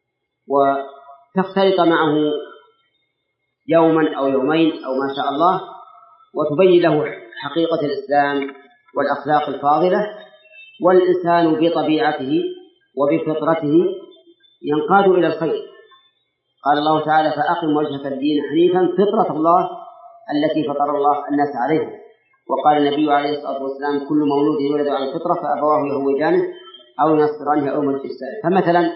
S1: وتختلط معه يوما أو يومين أو ما شاء الله، وتبين له حقيقة الإسلام والأخلاق الفاضلة، والإنسان بطبيعته وبفطرته ينقاد إلى الخير. قال الله تعالى: فأقم وجهك الدين حنيفا فطرة الله التي فطر الله الناس عليها. وقال النبي عليه الصلاة والسلام: كل مولود يولد على الفطرة فأبواه يهودانه أو ينصرانه أو يمجسانه. فمثلا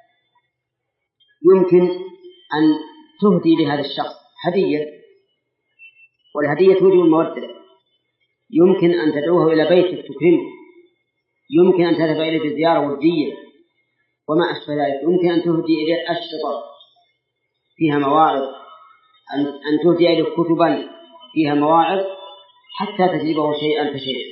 S1: يمكن أن تهدي لهذا الشخص هدية، والهدية توجب المودة، يمكن أن تدعوه إلى بيتك تكرمه، يمكن أن تذهب إليه بزيارة ودية وما أشبه ذلك، يمكن أن تهدي إليه أشرطة فيها مواعظ، أن تهدي إليه كتبا فيها مواعظ حتى تجيبه شيئا فشيئا.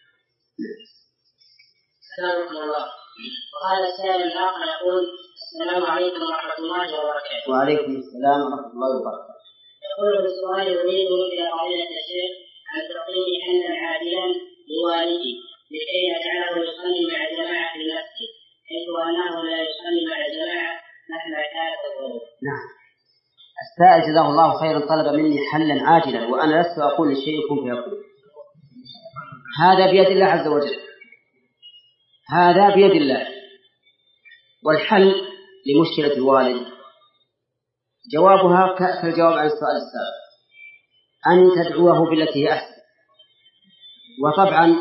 S4: سلام الله. وهذا السائل الآخر يقول: السلام عليكم ورحمة الله وبركاته.
S1: وعليكم السلام ورحمة الله وبركاته.
S4: يقول بالسؤال: يريد إلى فضيلة الشيخ أن تقيم حلا عادلا لوالدي لكي يجعله يصلي مع جماعة في المسجد، حيث أنه لا يصلي مع الجماعة مهما كانت الظروف.
S1: نعم. السائل جزاه الله خيرا طلب مني حلا عاجلا، وأنا لست أقول الشيء يكون فيكون، هذا بيد الله عز وجل، هذا بيد الله. والحل لمشكلة الوالد جوابها كالجواب عن السؤال السابق، أن تدعوه بالتي هي أحسن. وطبعا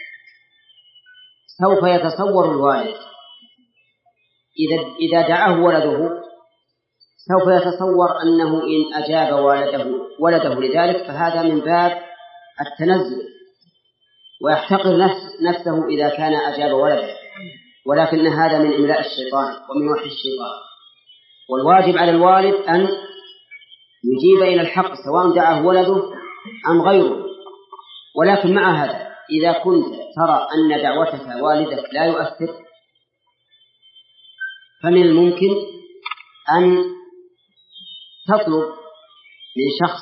S1: سوف يتصور الوالد إذا إذا دعاه ولده سوف يتصور أنه إن أجاب والده ولده لذلك فهذا من باب التنزل، ويحتقر نفس نفسه إذا كان أجاب ولده، ولكن هذا من إملاء الشيطان ومن وحي الشيطان. والواجب على الوالد أن يجيب إلى الحق سواء دعاه ولده أم غيره. ولكن مع هذا إذا كنت ترى أن دعوتك والدك لا يؤثر، فمن الممكن أن تطلب من شخص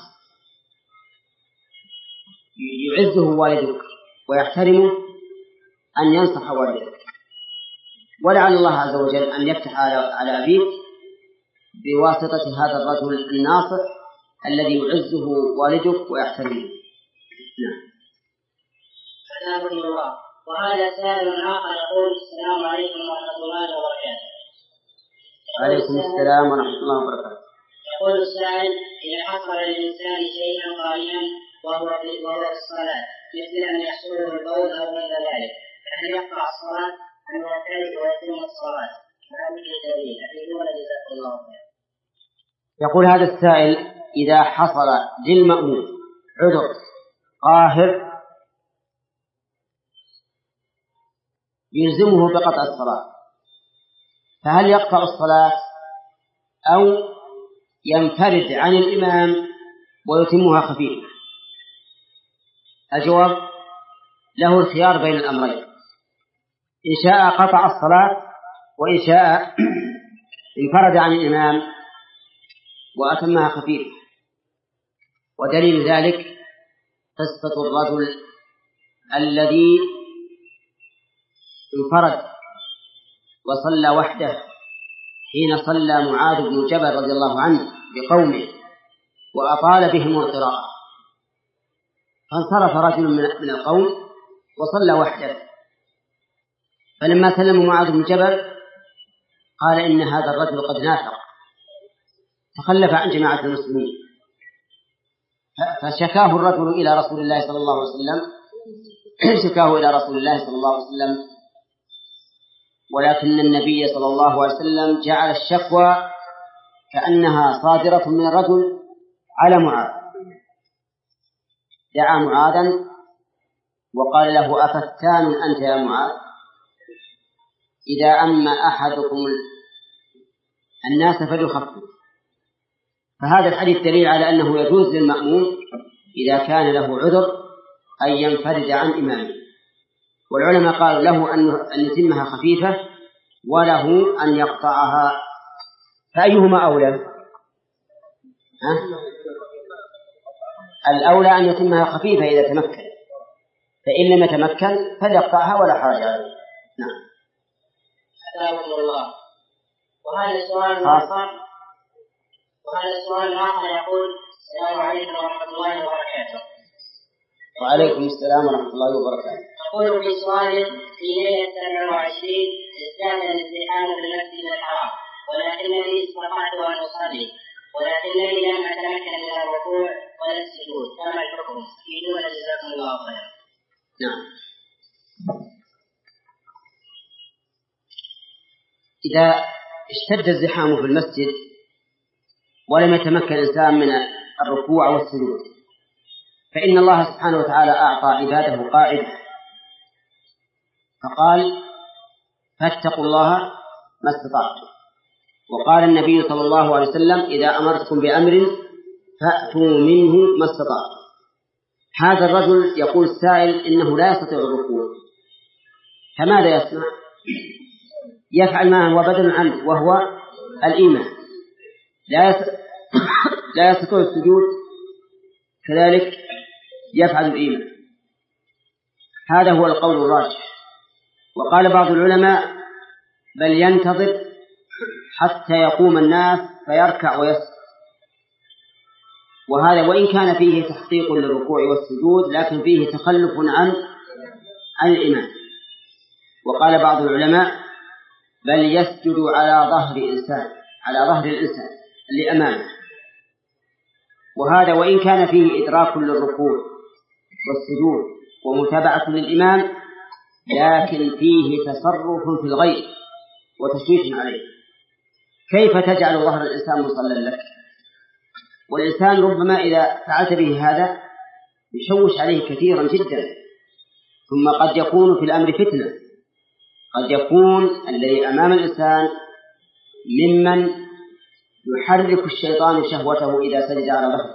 S1: يعزه والدك ويحترمه أن ينصح والدك، ولعل الله عز وجل أن يفتح على أبيك بواسطة هذا الرجل الناصح الذي يعزه والدك ويحترمه. نعم.
S4: حياكم الله. وهذا سائل آخر يقول: السلام عليكم ورحمة الله وبركاته.
S1: عليكم السلام ورحمة الله وبركاته.
S4: يقول السائل: إذا حصل للإنسان شيئا قائما وهو وهو في الصلاة، مثل أن يحصله البول أو غير ذلك، فهل يقطع الصلاة أم يعترف ويتم الصلاة؟ هذه الدليل أفيدونا جزاكم الله خيرا.
S1: يقول هذا السائل: إذا حصل للمأموم عذر قاهر يلزمه بقطع الصلاة، فهل يقطع الصلاة أو ينفرد عن الإمام ويتمها خفيفة؟ الجواب له الخيار بين الأمرين، إن شاء قطع الصلاة وإن شاء انفرد عن الإمام وأتمها خفيفة. ودليل ذلك قصة الرجل الذي انفرد وصلى وحده حين صلى معاذ بن جبل رضي الله عنه بقومه وأطال بهم القراءة، فانصرف رجل من القوم وصلى وحده، فلما سلم معاذ بن جبل قال إن هذا الرجل قد نافق تخلف عن جماعة المسلمين، فشكاه الرجل إلى رسول الله صلى الله عليه وسلم شكاه إلى رسول الله صلى الله عليه وسلم، ولكن النبي صلى الله عليه وسلم جعل الشكوى كأنها صادرة من الرجل على معاذ، دعا معاذا وقال له أفتان أنت يا معاذ؟ إذا أما أحدكم الناس فليخفف. فهذا الحديث دليل على أنه يجوز للمأموم إذا كان له عذر أن ينفرد عن إمامه، والعلماء قالوا له أن يتمها خفيفة وله أن يقطعها، فأيهما أولى؟ ها؟ الأولى أن يتمها خفيفة إذا تمكن، فإن لم يتمكن فليقطعها ولا حرج عليه. نعم.
S4: أتاكم الله. وهذا السؤال الآخر وهذا السؤال الآخر يقول: السلام عليكم ورحمة الله وبركاته.
S1: وعليكم السلام ورحمة الله وبركاته.
S4: أقول في سؤال: في ليلة سبع وعشرين ازداد الازدحام في المسجد الحرام، ولكنني استطعت أن أصلي، ولكنني لم أتمكن من الركوع ولا السجود، فما الحكم؟ أفيدونا جزاكم الله خيرا.
S1: نعم. إذا اشتد الزحام في المسجد ولم يتمكن الإنسان من الركوع والسجود، فإن الله سبحانه وتعالى أعطى عباده قاعدة، فقال: فاتقوا الله ما استطعتم. وقال النبي صلى الله عليه وسلم: إذا أمرتكم بأمر فأتوا منه ما استطعتم. هذا الرجل يقول السائل إنه لا يستطيع الركوع، فماذا يصنع؟ يفعل ما هو بدل عنه وهو الإيمان، لا لا يستطيع السجود، كذلك يفعل الإيمان. هذا هو القول الراجح. وقال بعض العلماء: بل ينتظر حتى يقوم الناس فيركع ويسجد، وهذا وإن كان فيه تحقيق للركوع والسجود لكن فيه تخلف عن عن الإيمان. وقال بعض العلماء: بل يسجد على ظهر إنسان على ظهر الإنسان اللي أمامه، وهذا وإن كان فيه إدراك للركوع والسجود ومتابعة للإمام لكن فيه تصرف في الغير وتشويش عليه. كيف تجعل ظهر الإنسان مصلى لك؟ والإنسان ربما إذا فعلت به هذا يشوش عليه كثيرا جدا، ثم قد يكون في الأمر فتنة، قد يكون الذي أمام الإنسان ممن يحرك الشيطان شهوته إذا سجد على ظهره.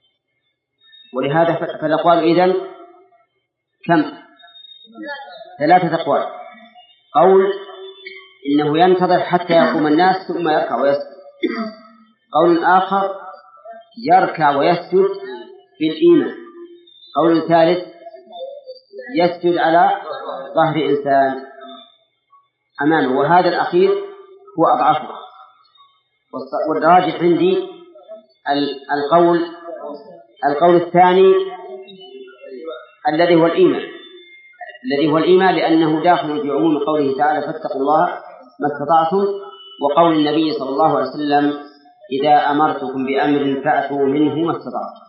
S1: ولهذا فالأقوال إذن كم؟ ثلاثة أقوال: قول إنه ينتظر حتى يقوم الناس ثم يركع ويسجد، قول آخر يركع ويسجد بالإيمان، قول ثالث يسجد على ظهر إنسان أمامه، وهذا الأخير هو أضعفه. والراجح عندي القول القول الثاني الذي هو الإيمان الذي هو الإيمان لأنه داخل في عموم قوله تعالى: فاتقوا الله ما استطعتم، وقول النبي صلى الله عليه وسلم: إذا أمرتكم بأمر فأتوا منه ما استطعتم.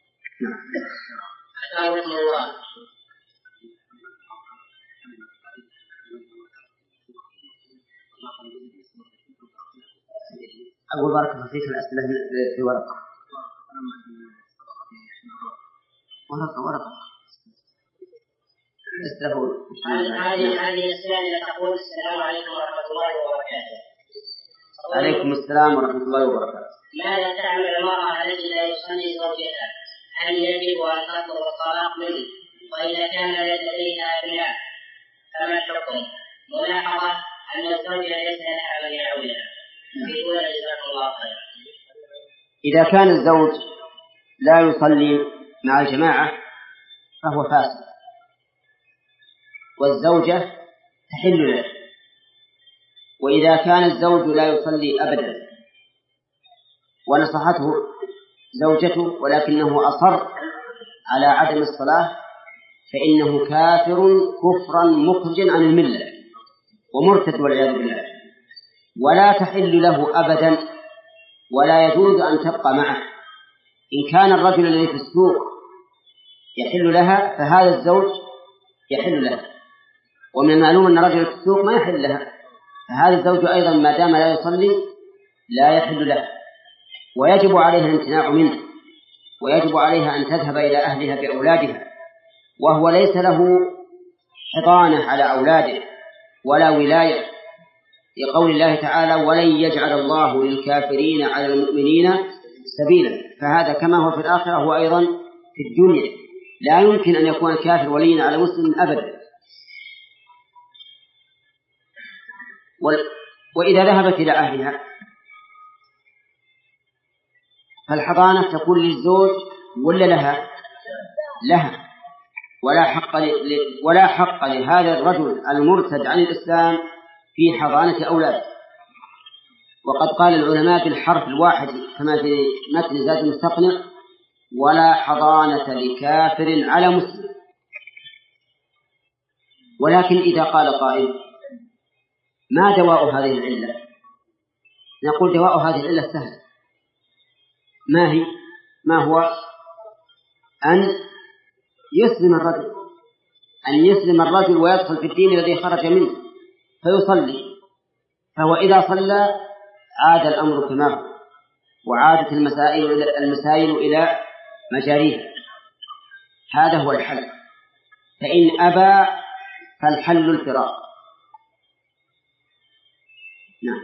S4: نعم.
S1: أقول بارك الله فيك الأسئلة في ورقة ورقة ورقة
S4: هذه هذه السائلة تقول السلام عليكم ورحمة الله وبركاته.
S1: عليكم السلام ورحمة الله وبركاته.
S4: ماذا تعمل المرأة التي لا يصلي زوجها؟ هل يجب أن تطلب الطلاق منه؟ وإذا كان لديها أبناء فما الحكم؟ ملاحظة أن الزوج ليس لها من يعولها. يقول جزاكم الله خيرا.
S1: إذا كان الزوج لا يصلي مع الجماعة فهو فاسد، والزوجة تحل له. وإذا كان الزوج لا يصلي أبدا ونصحته زوجته ولكنه أصر على عدم الصلاة فإنه كافر كفرا مخرجا عن الملة ومرتد والعياذ بالله، ولا تحل له أبدا ولا يجوز أن تبقى معه. إن كان الرجل الذي في السوق يحل لها فهذا الزوج يحل لها، ومن المعلوم أن الرجل في السوق ما يحل لها، فهذا الزوج أيضا ما دام لا يصلي لا يحل له، ويجب عليها الامتناع منه، ويجب عليها أن تذهب إلى أهلها بأولادها، وهو ليس له حضانة على أولاده ولا ولاية، لقول الله تعالى ولن يجعل الله للكافرين على المؤمنين سبيلا. فهذا كما هو في الآخرة هو أيضا في الدنيا، لا يمكن أن يكون الكافر وليا على مسلم أبدا. وإذا ذهبت إلى أهلها فالحضانة تكون للزوج ولا لها؟ لها، ولا حق ولا حق لهذا الرجل المرتد عن الإسلام في حضانة أولاده. وقد قال العلماء بالحرف الواحد كما في متن زاد المستقنع ولا حضانة لكافر على مسلم. ولكن إذا قال قائل ما دواء هذه العلة؟ نقول دواء هذه العلة سهل. ما هي؟ ما هو؟ أن يسلم الرجل أن يسلم الرجل ويدخل في الدين الذي خرج منه فيصلي، فهو إذا صلى عاد الأمر كما هو، وعادت المسائل المسائل إلى مجاريها. هذا هو الحل. فإن أبى فالحل الفراق. نعم.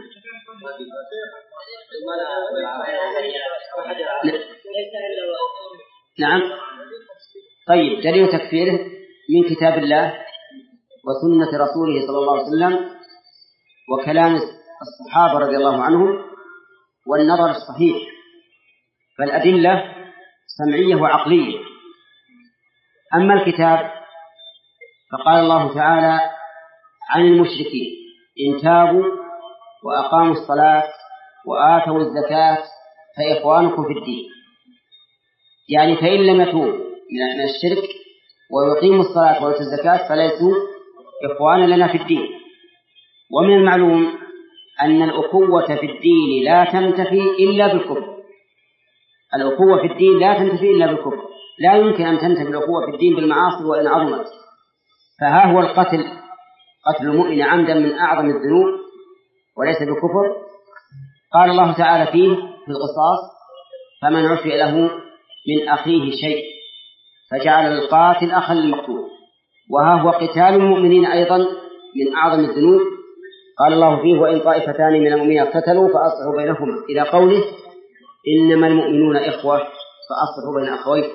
S1: نعم. طيب، دليل تكفيره من كتاب الله وسنة رسوله صلى الله عليه وسلم وكلام الصحابة رضي الله عنهم والنظر الصحيح، فالأدلة سمعية وعقلية. أما الكتاب فقال الله تعالى عن المشركين إن تابوا وأقاموا الصلاة وآتوا الزكاة فإخوانكم في الدين، يعني فإن لم يتوبوا من الشرك ويقيموا الصلاة ويؤتوا الزكاة فليسوا إخوانا لنا في الدين. ومن المعلوم أن الأخوة في الدين لا تنتفي إلا بالكفر. الأخوة في الدين لا تنتفي إلا بالكفر، لا يمكن أن تنتفي الأخوة في الدين بالمعاصي وإن عظمت. فها هو القتل، قتل المؤمن عمدا من أعظم الذنوب وليس بكفر. قال الله تعالى فيه في القصاص فمن عفي له من أخيه شيء فجعل القاتل أخا للمقتول. وها هو قتال المؤمنين أيضا من أعظم الذنوب. قال الله فيه وإن طائفتان من المؤمنين اقتتلوا فأصلحوا بينهما إلى قوله إنما المؤمنون إخوة فأصلحوا بين أخويكم.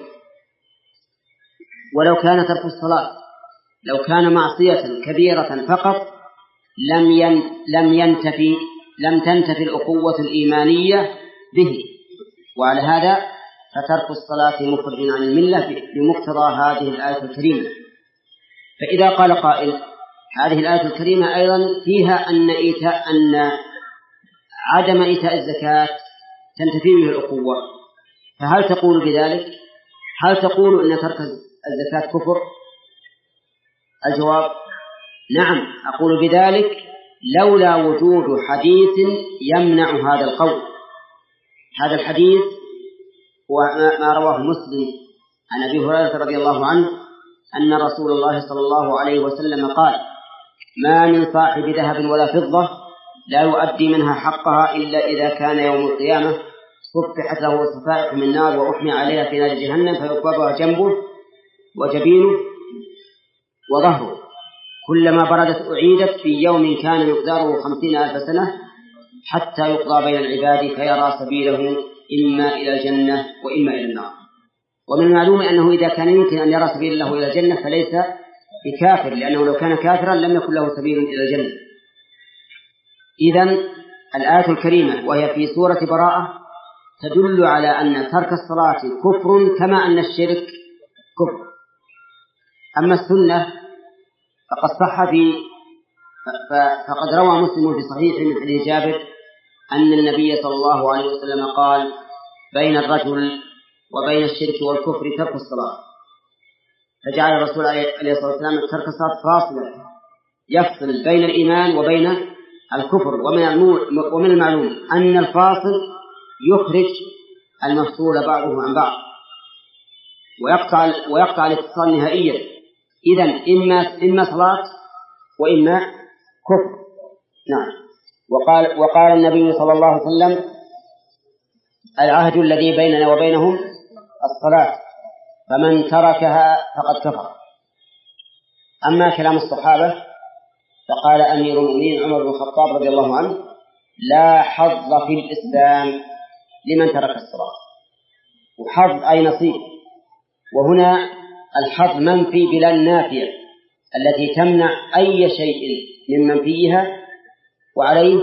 S1: ولو كان ترك الصلاة لو كان معصية كبيرة فقط لم ين لم ينتفي لم تنتفي الأخوة الإيمانية به، وعلى هذا فترك الصلاة مخرج عن الملة بمقتضى هذه الآية الكريمة. فإذا قال قائل هذه الآية الكريمة أيضا فيها أن إيتاء أن عدم إيتاء الزكاة تنتفي به الأخوة، فهل تقول بذلك؟ هل تقول أن ترك الزكاة كفر؟ الجواب نعم، أقول بذلك لولا وجود حديث يمنع هذا القول. هذا الحديث هو ما رواه مسلم عن أبي هريرة رضي الله عنه أن رسول الله صلى الله عليه وسلم قال ما من صاحب ذهب ولا فضة لا يؤدي منها حقها إلا إذا كان يوم القيامة صفحت له صفائح من نار وأحمي عليها في نار جهنم فيقبضها جنبه وجبينه وظهره، كلما بردت أعيدت في يوم كان مقداره خمسين ألف سنة حتى يقضى بين العباد فيرى سبيله إما إلى الجنة وإما إلى النار. ومن المعلوم أنه إذا كان يمكن أن يرى سبيل له إلى الجنة فليس بكافر، لأنه لو كان كافرا لم يكن له سبيل إلى الجنة. إذن الآية الكريمة وهي في سورة براءة تدل على أن ترك الصلاة كفر كما أن الشرك كفر. أما السنة فقد صح في فقد روى مسلم في صحيح من حديث جابر أن النبي صلى الله عليه وسلم قال: بين الرجل وبين الشرك والكفر ترك الصلاة. فجعل الرسول عليه الصلاة والسلام ترك الصلاة فاصلا يفصل بين الإيمان وبين الكفر. ومن المعلوم أن الفاصل يخرج المفصول بعضه عن بعض ويقطع ويقطع الاتصال نهائيا. إذن إما إما صلاة وإما كفر. نعم. وقال وقال النبي صلى الله عليه وسلم: العهد الذي بيننا وبينهم الصلاة، فمن تركها فقد كفر. أما كلام الصحابة فقال أمير المؤمنين عمر بن الخطاب رضي الله عنه: لا حظ في الإسلام لمن ترك الصلاة. وحظ أي نصيب، وهنا الحظ منفي بلا النافية التي تمنع أي شيء من منفيها، وعليه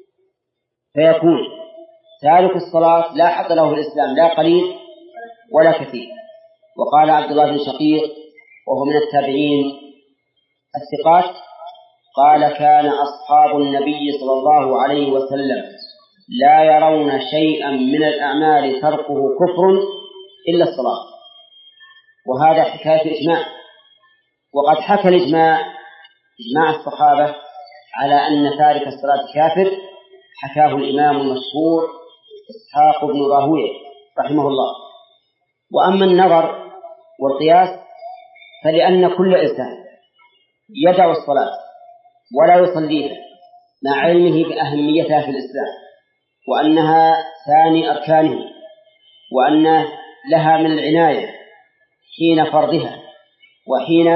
S1: فيكون تارك الصلاة لا حظ له في الإسلام، لا قليل ولا كثير. وقال عبد الله بن شقيق وهو من التابعين الثقات قال: كان أصحاب النبي صلى الله عليه وسلم لا يرون شيئا من الأعمال تركه كفر إلا الصلاة. وهذا حكاية إجماع، وقد حكى الإجماع إجماع الصحابة على أن تارك الصلاة كافر، حكاه الإمام المشهور إسحاق بن راهويه رحمه الله. وأما النظر والقياس فلأن كل إنسان يدع الصلاة ولا يصليها مع علمه بأهميتها في الإسلام وأنها ثاني أركانه وأن لها من العناية حين فرضها وحين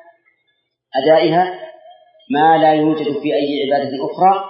S1: أدائها ما لا يوجد في أي عبادة أخرى،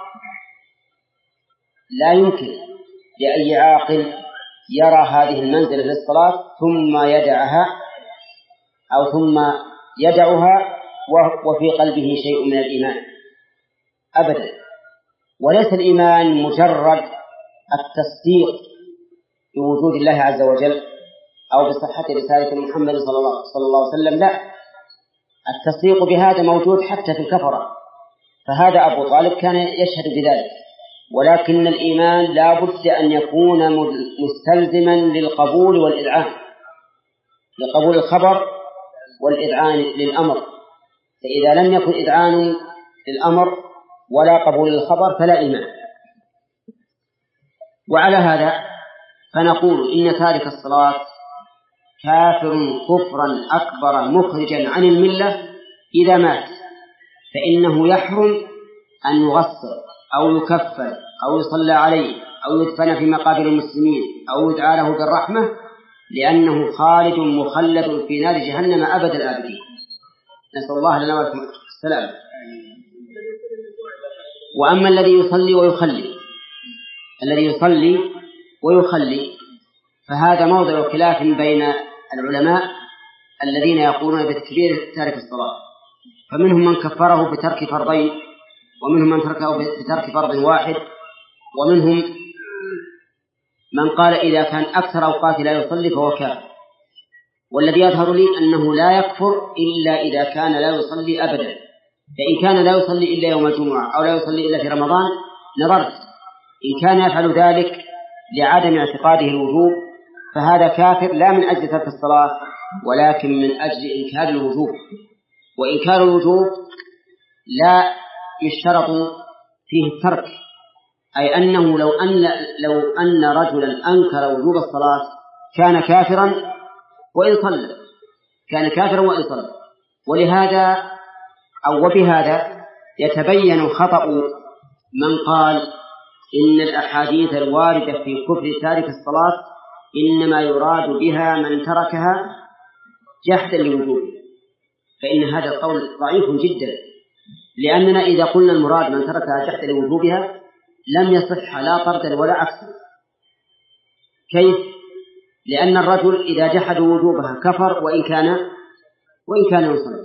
S1: لا يمكن لأي عاقل يرى هذه المنزلة للصلاة ثم يدعها أو ثم يدعها وفي قلبه شيء من الإيمان أبدا. وليس الإيمان مجرد التصديق بوجود الله عز وجل أو بصحة رسالة محمد صلى الله, صلى الله عليه وسلم، لا، التصديق بهذا موجود حتى في الكفرة، فهذا أبو طالب كان يشهد بذلك. ولكن الإيمان لا بد أن يكون مستلزما للقبول والإذعان، لقبول الخبر والإذعان للأمر. فإذا لم يكن إذعان للأمر ولا قبول للخبر فلا إيمان. وعلى هذا فنقول إن تارك الصلاة كافر كفرا أكبر مخرجا عن الملة إذا مات، فإنه يحرم أن يغسل أو يكفر أو يصلى عليه أو يدفن في مقابر المسلمين أو يدعى له بالرحمة، لأنه خالد مخلد في نار جهنم أبد الآبدين. نسأل الله لنا ولكم السلام. وأما الذي يصلي ويخلي الذي يصلي ويخلي فهذا موضع خلاف بين العلماء الذين يقولون بتكبير تارك الصلاة، فمنهم من كفره بترك فرضين، ومنهم من تركه بترك فرض واحد، ومنهم من قال إذا كان أكثر أوقات لا يصلي فهو كافر. والذي يظهر لي أنه لا يكفر إلا إذا كان لا يصلي أبدا. فإن كان لا يصلي إلا يوم الجمعة أو لا يصلي إلا في رمضان نظرت، إن كان يفعل ذلك لعدم اعتقاده الوجوب فهذا كافر لا من أجل ترك الصلاة ولكن من أجل إنكار الوجوب. وإنكار الوجوب لا يشترط فيه الترك، أي أنه لو أن, لو أن رجلا أنكر وجوب الصلاة كان كافرا وإن صلى، كان كافرا وإن صلى. ولهذا أو وبهذا يتبين خطأ من قال إن الأحاديث الواردة في كفر تارك الصلاة إنما يراد بها من تركها جحدا لوجوبه، فإن هذا القول ضعيف جدا، لأننا إذا قلنا المراد من تركها جحدا لوجوبها لم يصح لا طردا ولا عكسا. كيف؟ لأن الرجل إذا جحد وجوبها كفر وإن كان وإن كان يصلي،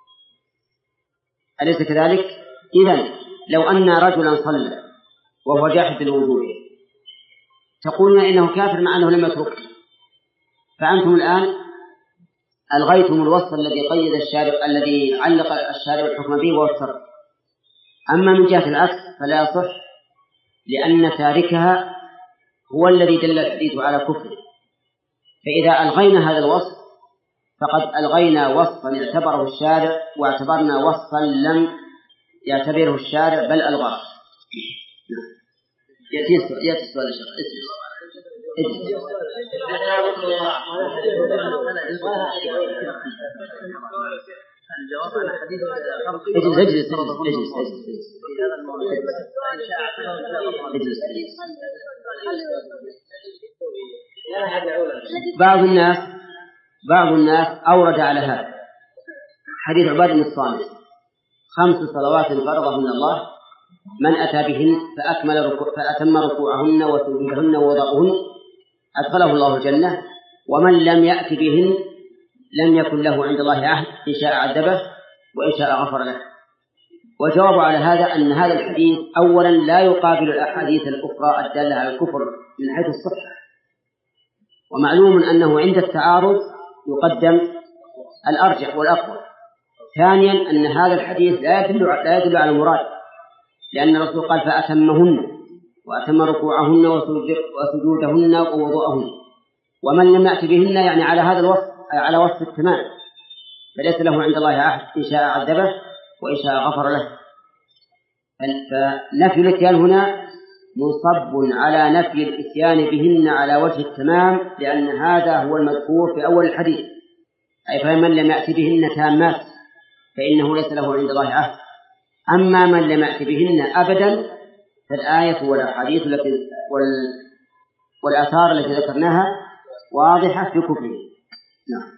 S1: أليس كذلك؟ إذن لو أن رجلا صلى وهو جاحد لوجوبه تقولون إنه كافر مع أنه لم يتركه، فأنتم الآن ألغيتم الوصف الذي قيد الشارع الذي علق الشارع الحكم به وهو الترك. أما من جهة العكس فلا يصح، لأن تاركها هو الذي دل الحديث على كفره. فإذا ألغينا هذا الوصف فقد ألغينا وصفا اعتبره الشارع واعتبرنا وصفا لم يعتبره الشارع بل ألغاه. يأتي يأتي السؤال الشيخ. اجلس اجلس اجلس اجلس بعض الناس بعض الناس أورد على هذا حديث عبادة بن الصامت: خمس صلوات فرضهن الله من أتى بهن فأكمل ركوع فأتم ركوعهن وسجودهن ووضعهن أدخله الله الجنة، ومن لم يأت بهن لم يكن له عند الله عهد، إن شاء عذبه وإن شاء غفر له. وجواب على هذا أن هذا الحديث أولا لا يقابل الأحاديث الأخرى الدالة على الكفر من حيث الصحة، ومعلوم أنه عند التعارض يقدم الأرجح والأقوى. ثانيا أن هذا الحديث لا يدل لا يدل على المراد، لأن الرسول قال فأتمهن وأتم ركوعهن وسجودهن ووضوءهن، ومن لم يأت بهن يعني على هذا الوصف على وصف التمام، فليس له عند الله عهد، إن شاء عذبه وإن شاء غفر له. فنفي الإتيان هنا منصب على نفي الإتيان بهن على وجه التمام، لأن هذا هو المذكور في أول الحديث، أي فمن لم يأت بهن تامات فإنه ليس له عند الله عهد. أما من لم يأت بهن أبدا فالآية والأحاديث التي والآثار التي ذكرناها واضحة في كفره. نعم.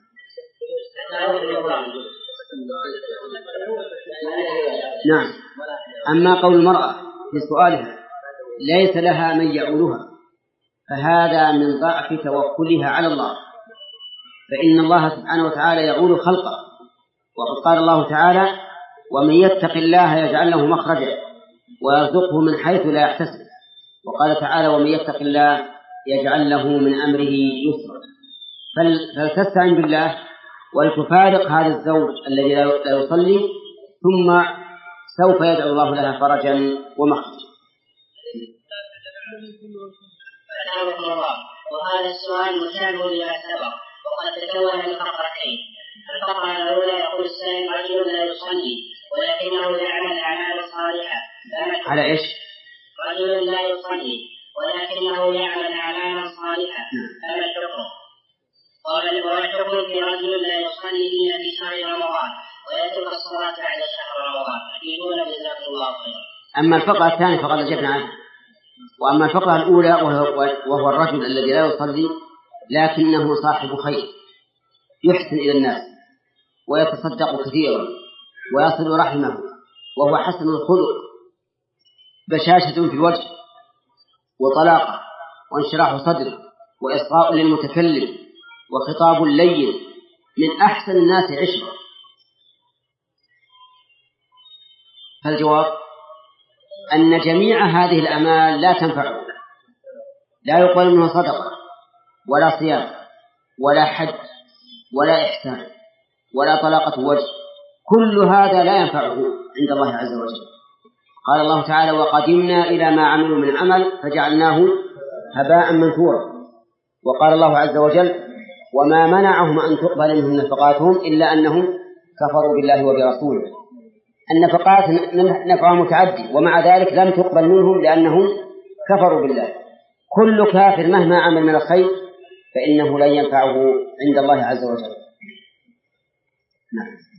S1: نعم. أما قول المرأة في سؤالها ليس لها من يعولها فهذا من ضعف توكلها على الله، فإن الله سبحانه وتعالى يعول خلقه، وقد قال الله تعالى: ومن يتق الله يجعل له مخرجا ويرزقه من حيث لا يحتسب. وقال تعالى: ومن يتق الله يجعل له من أمره يسرا. فلتستعن بالله ولتفارق هذا الزوج الذي لا يصلي، ثم سوف يدعو الله لها فرجا ومخرجا.
S4: وهذا السؤال مشابه لما سبق، وقد تكون من فقرتين. الفقرة الأولى يقول السائل: رجل لا يصلي ولكنه يعمل أعمالا صالحة.
S1: على إيش؟
S4: رجل لا يصلي ولكنه يعمل أعمالا صالحة، فما الحكم؟ قال: والحكم في رجل لا يصلي إلا في شهر رمضان ويترك الصلاة بعد شهر رمضان. أفيدونا جزاكم الله خيرا.
S1: أما الفقرة الثانية فقد أجبنا عنها. وأما الفقرة الأولى وهو الرجل الذي لا يصلي لكنه صاحب خير، يحسن إلى الناس ويتصدق كثيرا ويصل رحمه وهو حسن الخلق، بشاشة في الوجه وطلاقة وانشراح صدر وإصغاء للمتكلم وخطاب لين، من أحسن الناس عشرة. فالجواب أن جميع هذه الأعمال لا تنفعه، لا يقبل منه صدقة ولا صيام ولا حج ولا إحسان ولا طلاقة وجه، كل هذا لا ينفعه عند الله عز وجل. قال الله تعالى: وقدمنا إلى ما عملوا من عمل فجعلناه هباء منثورا. وقال الله عز وجل: وما منعهم أن تقبل منهم نفقاتهم إلا أنهم كفروا بالله وبرسوله. النفقات نفعها متعدي، ومع ذلك لم تقبل منهم لأنهم كفروا بالله. كل كافر مهما عمل من الخير فإنه لن ينفعه عند الله عز وجل. نعم.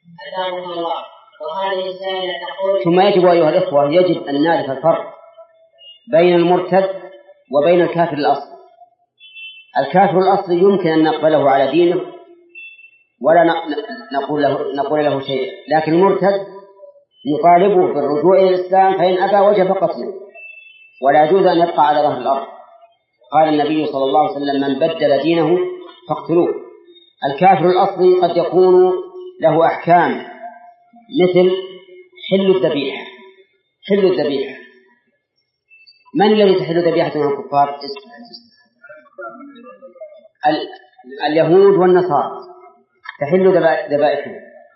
S1: ثم يجب أيها الإخوة يجب أن نعرف الفرق بين المرتد وبين الكافر الأصلي. الكافر الأصلي يمكن أن نقبله على دينه ولا نقول له, نقول له شيء، لكن المرتد نطالبه بالرجوع إلى الإسلام، فإن أبى وجب قتله ولا يجوز أن يبقى على ظهر الأرض. قال النبي صلى الله عليه وسلم: من بدل دينه فاقتلوه. الكافر الأصلي قد يكون له أحكام مثل حل الذبيحة. حل الذبيحة، من الذي تحل ذبيحته من الكفار؟ اليهود والنصارى تحل ذبائحهم.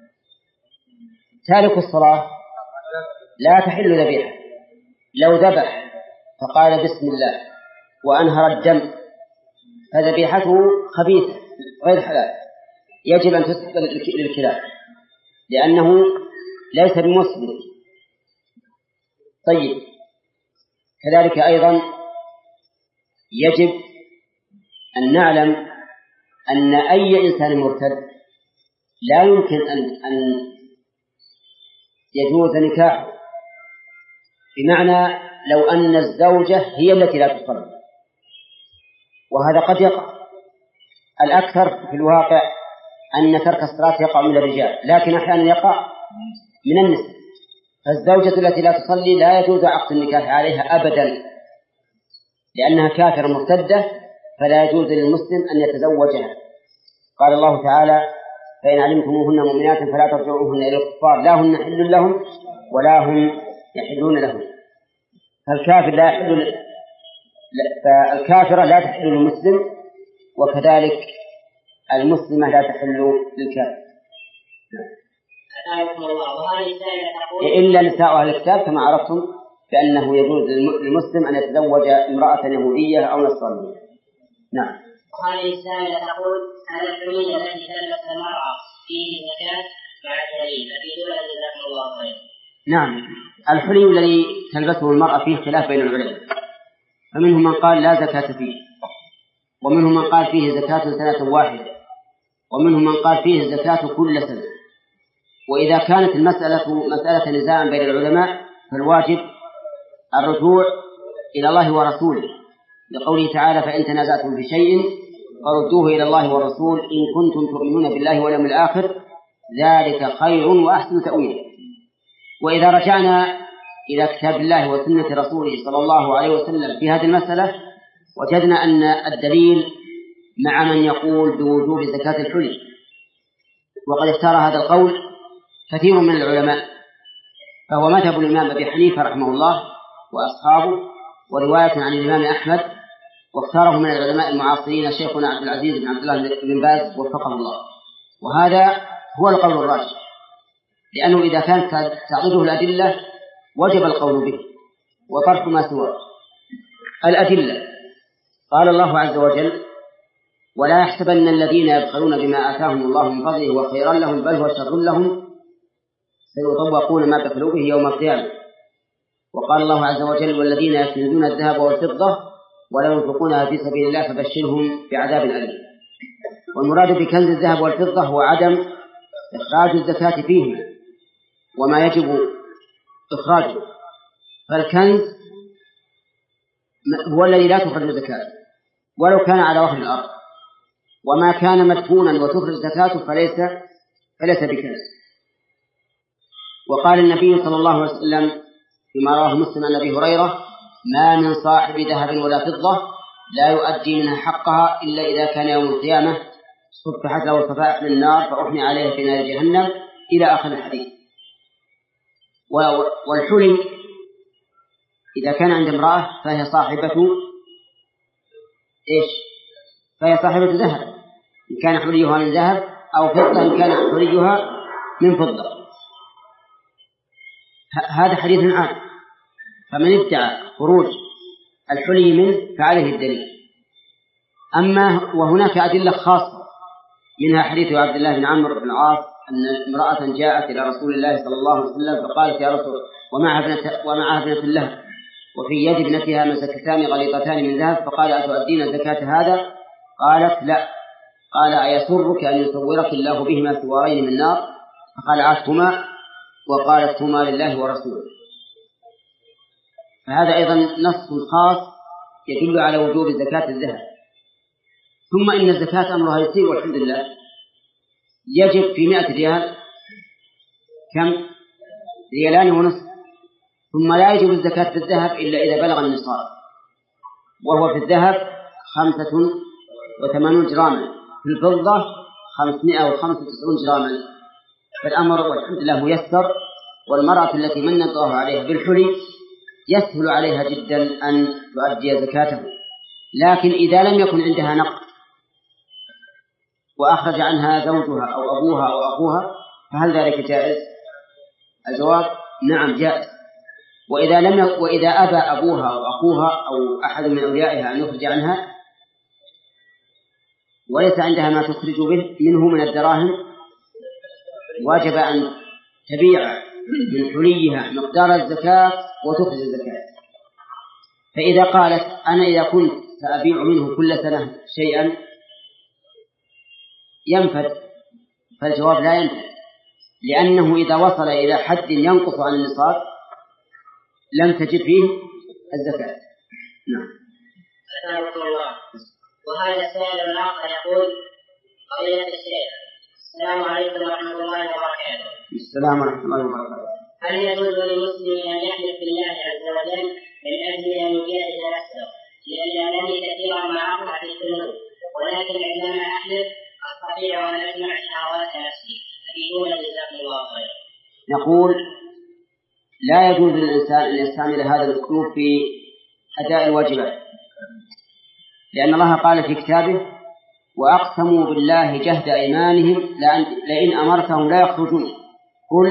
S1: تارك الصلاة لا تحل ذبيحة، لو ذبح فقال بسم الله وأنهر الدم فذبيحته خبيثة غير حلال، يجب أن تسقط للكلاب لأنه ليس بمسلم. طيب، كذلك أيضا يجب أن نعلم أن أي إنسان مرتد لا يمكن أن, أن يجوز نكاحه، بمعنى لو أن الزوجة هي التي لا تصلي، وهذا قد يقع. الأكثر في الواقع أن ترك الصلاة يقع من الرجال، لكن أحيانا يقع من النساء. فالزوجة التي لا تصلي لا يجوز عقد النكاح عليها أبدا، لأنها كافرة مرتدة، فلا يجوز للمسلم أن يتزوجها. قال الله تعالى: فإن علمتموهن مؤمنات فلا ترجعوهن إلى الكفار لا هن حل لهم ولا هم يحلون لهم. فالكافر لا يحل فالكافرة لا تحل للمسلم، وكذلك المسلمة لا تحل للكافر إلا نساء أهل الكتاب، كما عرفتم بأنه يجوز للمسلم أن يتزوج امرأة يهودية أو نصرانية. نعم.
S4: وهذه السائلة تقول: هل الحلي التي تلبس المرأة فيه زكاة مع الدليل؟ أفيدوا لنا جزاكم الله خيرا.
S1: نعم، الحلي الذي تلبسه المرأة فيه خلاف بين العلماء، فمنهم من قال لا زكاة فيه، ومنهم من قال فيه زكاة سنة واحدة، ومنهم من قال فيه زكاة كل سنة. وإذا كانت المسألة مسألة نزاع بين العلماء فالواجب الرجوع إلى الله ورسوله، لقوله تعالى: فإن تنازعتم في شيء فردوه إلى الله والرسول إن كنتم تؤمنون بالله واليوم الآخر ذلك خير وأحسن تأويلا. وإذا رجعنا إلى كتاب الله وسنة رسوله صلى الله عليه وسلم في هذه المسألة وجدنا أن الدليل مع من يقول بوجوب زكاة الحلي، وقد اختار هذا القول كثير من العلماء، فهو مذهب الإمام أبي حنيفة رحمه الله وأصحابه، ورواية عن الإمام أحمد، واختاره من العلماء المعاصرين شيخنا عبد العزيز بن عبد الله بن باز وفقه الله. وهذا هو القول الراجح، لأنه إذا كانت تعضده الأدلة وجب القول به وطرح ما سواه. الأدلة: قال الله عز وجل: ولا يحسبن الذين يبخلون بما آتاهم الله من فضله وخيرا لهم بل هو شر لهم سيطوقون ما بخلوا به يوم القيامة. وقال الله عز وجل: والذين يكنزون الذهب والفضة ولا ينفقونها في سبيل الله فبشرهم بعذاب أليم. والمراد بكنز الذهب والفضة هو عدم إخراج الزكاة فيه وما يجب إخراجه. فالكنز هو الذي لا تخرج الزكاة ولو كان على وجه الأرض، وما كان مدفونا وتخرج زكاته فليس فليس بكنز. وقال النبي صلى الله عليه وسلم فيما رواه مسلم عن أبي هريرة: ما من صاحب ذهب ولا فضة لا يؤدي منها حقها إلا إذا كان يوم القيامة صفحت له الصفائح من النار فأحمي عليها في نار جهنم، إلى آخر الحديث. والحلي إذا كان عند امرأة فهي صاحبة إيش؟ فهي صاحبة ذهب إن كان حليها من ذهب، أو فضة إن كان حليها من فضة. هذا حديث عام، فمن ادعى خروج الحلي منه فعليه الدليل. أما وهناك أدلة خاصة، منها حديث عبد الله بن عمرو بن العاص أن امرأة جاءت إلى رسول الله صلى الله عليه وسلم فقالت: يا رسول، ومعها ابنة ومعها ابنة له وفي يد ابنتها مسكتان غليظتان من ذهب، فقال: أتؤدين زكاة هذا؟ قالت: لا. قال: أيسرك أن يصورك الله بهما سوارين من نار؟ فقال: عاتهما، وقالت: هما لله ورسوله. فهذا أيضا نص خاص يدل على وجوب زكاة الذهب. ثم إن الزكاة أمرها يسير والحمد لله، يجب في مئة ريال كم؟ ريالان ونصف. ثم لا يجب الزكاة في الذهب إلا إذا بلغ النصاب، وهو في الذهب خمسة وثمانون جراما، في الفضة خمسمائة وخمسة وتسعون جراما. فالأمر والحمد لله ميسر، والمرأة التي من الله عليها بالحلي يسهل عليها جدا أن تؤدي زكاته. لكن إذا لم يكن عندها نقد وأخرج عنها زوجها أو أبوها أو أخوها فهل ذلك جائز؟ الجواب نعم جائز. وإذا لم ي... وإذا أبى أبوها أو أخوها أو أحد من أوليائها أن يخرج عنها وليس عندها ما تخرج به منه من الدراهم، واجب أن تبيع من حليها مقدار الزكاة وتخرج الزكاة. فإذا قالت أنا إذا كنت سأبيع منه كل سنة شيئا ينفد، فالجواب لا ينفد، لأنه إذا وصل إلى حد ينقص عن النصاب لم تجد فيه الزكاة. نعم.
S4: أسألكم الله. وهذا السائل الآخر يقول: قضية الشيخ، السلام عليكم ورحمة الله وبركاته.
S1: السلام ورحمة الله وبركاته.
S4: هل يجوز للمسلم أن يحلف بالله عز وجل من أجل أن يجاهد نفسه؟ لأنني كثيرا ما أقع في الذنوب، ولكن عندما أحلف أستطيع أن أجمع شهوات نفسي. أفيدونا جزاكم الله خيرا.
S1: يقول: لا يجوز للإنسان أن يستعمل هذا الأسلوب في أداء الواجبات، لأن الله قال في كتابه: وأقسموا بالله جهد أيمانهم لئن أمرتهم لا يخرجون. قل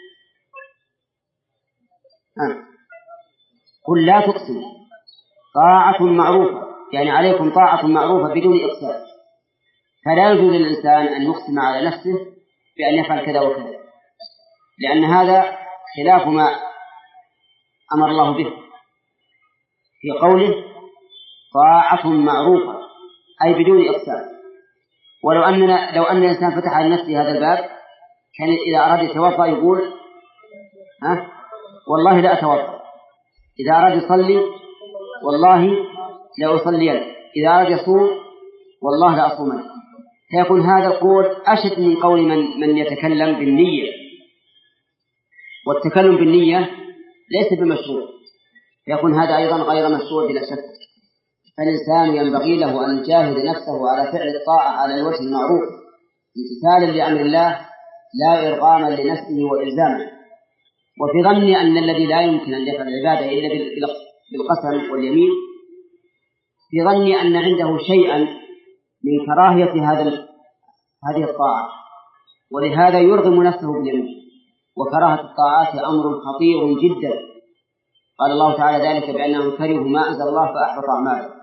S1: آه. قل لا تقسموا، طاعة معروفة، يعني عليكم طاعة معروفة بدون إقسام. فلا يجوز للإنسان أن يقسم على نفسه بأن يفعل كذا وكذا، لأن هذا خلاف ما أمر الله به في قوله طاعة معروفة، أي بدون إقسام. ولو أننا لو أن الإنسان فتح على نفسه هذا الباب كان إذا أراد يتوضأ يقول ها والله لا أتوضأ، إذا أراد يصلي والله لا أصلين، إذا أراد يصوم والله لا أصومن. فيكون هذا القول أشد من قول من, من يتكلم بالنية، والتكلم بالنية ليس بمشروع، يكون هذا أيضا غير مشروع بلا شك. فالإنسان ينبغي له أن يجاهد نفسه على فعل الطاعة على الوجه المعروف امتثالا لأمر الله لا إرغاما لنفسه وإلزاما. وفي ظني أن الذي لا يمكن أن يفعل العبادة إلا بالقسم واليمين، في ظني أن عنده شيئا من كراهية هذا هذه الطاعة، ولهذا يرغم نفسه باليمين. وكراهة الطاعات أمر خطير جدا، قال الله تعالى ذلك بأنهم كرهوا ما أنزل الله فأحبط أعمالهم.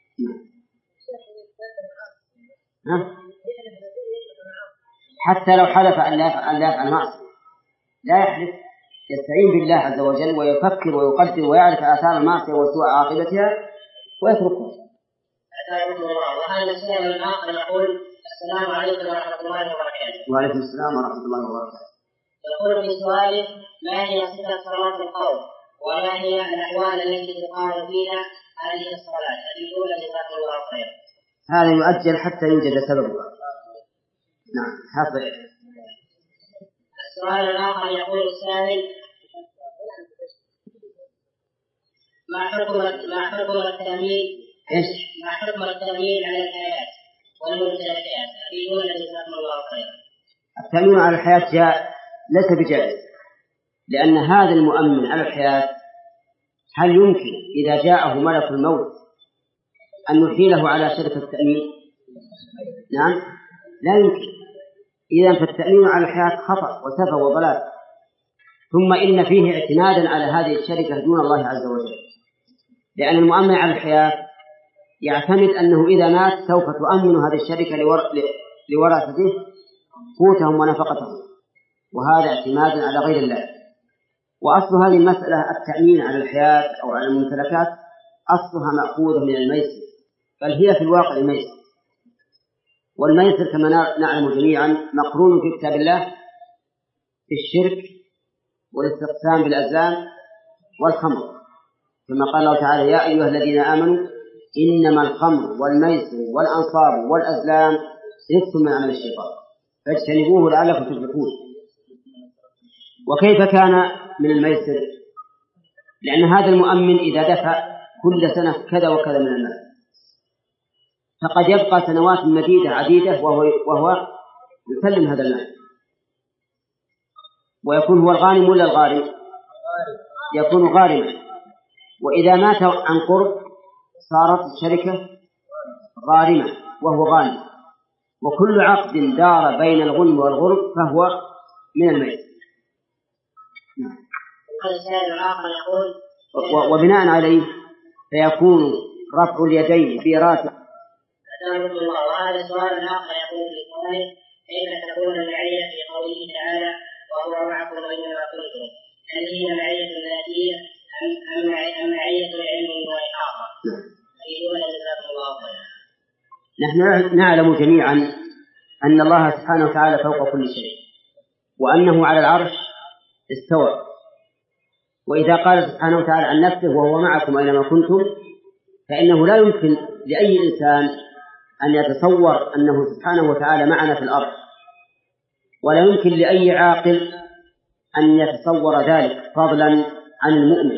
S1: حتى لو حلف أن لا يفعل معصية لا يحلف، يستعين بالله عز وجل ويفكر ويقدر ويعرف آثار المعصية وسوء عاقبتها ويتركها.
S4: وهذا السائل الآخر يقول: السلام عليكم ورحمة الله وبركاته.
S1: وعليكم السلام ورحمة الله وبركاته.
S4: يقول في سؤاله: ما هي صفة صلاة الخوف؟ وما هي الأحوال التي تقام فيها هذه الصلاة؟ أفيدونا جزاكم الله خيرا.
S1: هذا يؤجل حتى يوجد سببها. نعم حصل.
S4: السؤال الآخر يقول السائل: ما حكم ما حكم التأمين؟
S1: إيش؟
S4: ما حكم التأمين على الحياة والممتلكات؟ أفيدونا جزاكم الله خيرا.
S1: التأمين على الحياة جاء ليس بجائز، لأن هذا المؤمن على الحياة هل يمكن إذا جاءه ملك الموت أن يحيله على شركة التأمين؟ نعم لا يمكن. إذن فالتأمين على الحياة خطأ وسفه وضلال. ثم إن فيه اعتمادا على هذه الشركة دون الله عز وجل، لأن المؤمن على الحياة يعتمد أنه إذا مات سوف تؤمن هذه الشركة لورثته قوتهم ونفقتهم، وهذا اعتماد على غير الله. وأصل هذه المسألة التأمين على الحياة أو على الممتلكات أصلها مأخوذة من الميسر، بل هي في الواقع الميسر. والميسر كما نعلم جميعا مقرون في كتاب الله في الشرك والاستقسام بالأزلام والخمر، كما قال الله تعالى: يا أيها الذين آمنوا إنما الخمر والميسر والأنصاب والأزلام رجس من عمل الشيطان فاجتنبوه لعلكم تفلحون. وكيف كان من الميسر؟ لأن هذا المؤمن إذا دفع كل سنة كذا وكذا من المال فقد يبقى سنوات مديدة عديدة وهو, وهو يسلم هذا المال، ويكون هو الغانم ولا الغارم؟ يكون غارما. وإذا مات عن قرب صارت الشركة غارمة وهو غانم. وكل عقد دار بين الغنم والغرب فهو من الميت. وبناء عليه فيكون رفع اليدين في راسه.
S4: وهذا سؤال آخر يقول في سؤاله: كيف تكون المعية في قوله تعالى وهو معكم أينما كنتم؟ هل هي معية ذاتية أم معية العلم والإحاطة؟ أيدون جزاكم الله خيرا.
S1: نحن نعلم جميعا أن الله سبحانه وتعالى فوق كل شيء، وأنه على العرش استوى. وإذا قال سبحانه وتعالى عن نفسه وهو معكم أينما كنتم فإنه لا يمكن لأي إنسان أن يتصور أنه سبحانه وتعالى معنا في الأرض، ولا يمكن لأي عاقل أن يتصور ذلك فضلا عن المؤمن،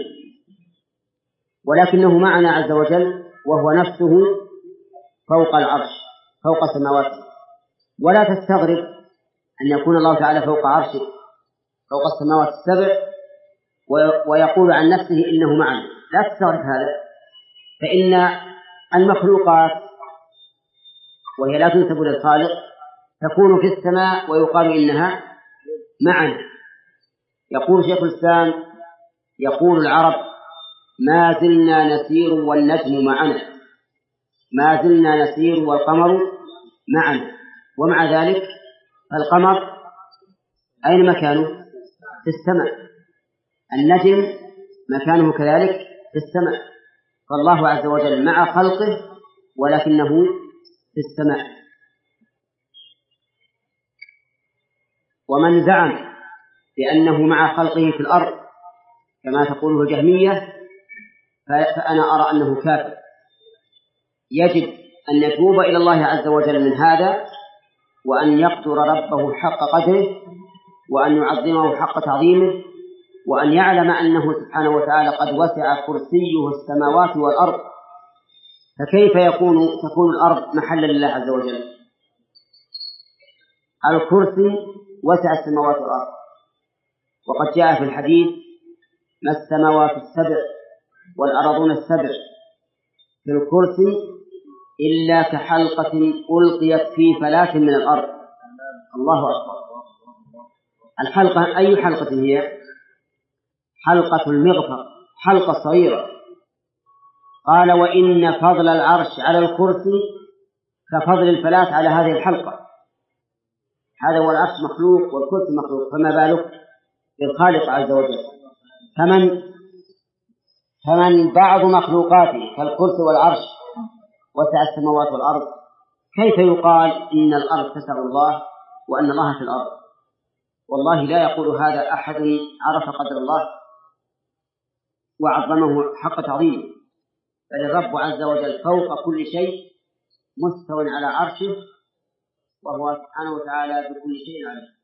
S1: ولكنه معنا عز وجل وهو نفسه فوق العرش فوق السماوات. ولا تستغرب أن يكون الله تعالى فوق عرشه فوق السماوات السبع ويقول عن نفسه إنه معنا، لا تستغرب هذا، فإن المخلوقات وهي لا تنسب للخالق تكون في السماء ويقال إنها معنا. يقول شيخ الإسلام يقول العرب: ما زلنا نسير والنجم معنا، ما زلنا نسير والقمر معنا. ومع ذلك القمر أين مكانه؟ في السماء. النجم مكانه كذلك في السماء. فالله عز وجل مع خلقه ولكنه في السماء. ومن زعم بأنه مع خلقه في الأرض كما تقوله الجهمية فأنا أرى أنه كافر. يجب أن يتوب إلى الله عز وجل من هذا، وأن يقدر ربه حق قدره، وأن يعظمه حق تعظيمه، وأن يعلم أنه سبحانه وتعالى قد وسع كرسيه السماوات والأرض، فكيف يكون تكون الأرض محلا لله عز وجل؟ الكرسي وسع السماوات والأرض، وقد جاء في الحديث: ما السماوات السبع والأرضون السبع في الكرسي إلا كحلقة ألقيت في فلاة من الأرض. الله أكبر. الحلقة أي حلقة هي؟ حلقة المغفر، حلقة صغيرة. قال: وإن فضل العرش على الكرسي كفضل الفلاة على هذه الحلقة. هذا هو العرش مخلوق والكرسي مخلوق، فما بالك بالخالق عز وجل؟ فمن فمن بعض مخلوقاته كالكرسي والعرش وسع السماوات والأرض، كيف يقال إن الأرض تسع الله وأن الله في الأرض؟ والله لا يقول هذا أحد عرف قدر الله وعظمه حق تعظيمه. بل الرب عز وجل فوق كل شيء مستوى على عرشه، وهو سبحانه وتعالى بكل شيء عليم.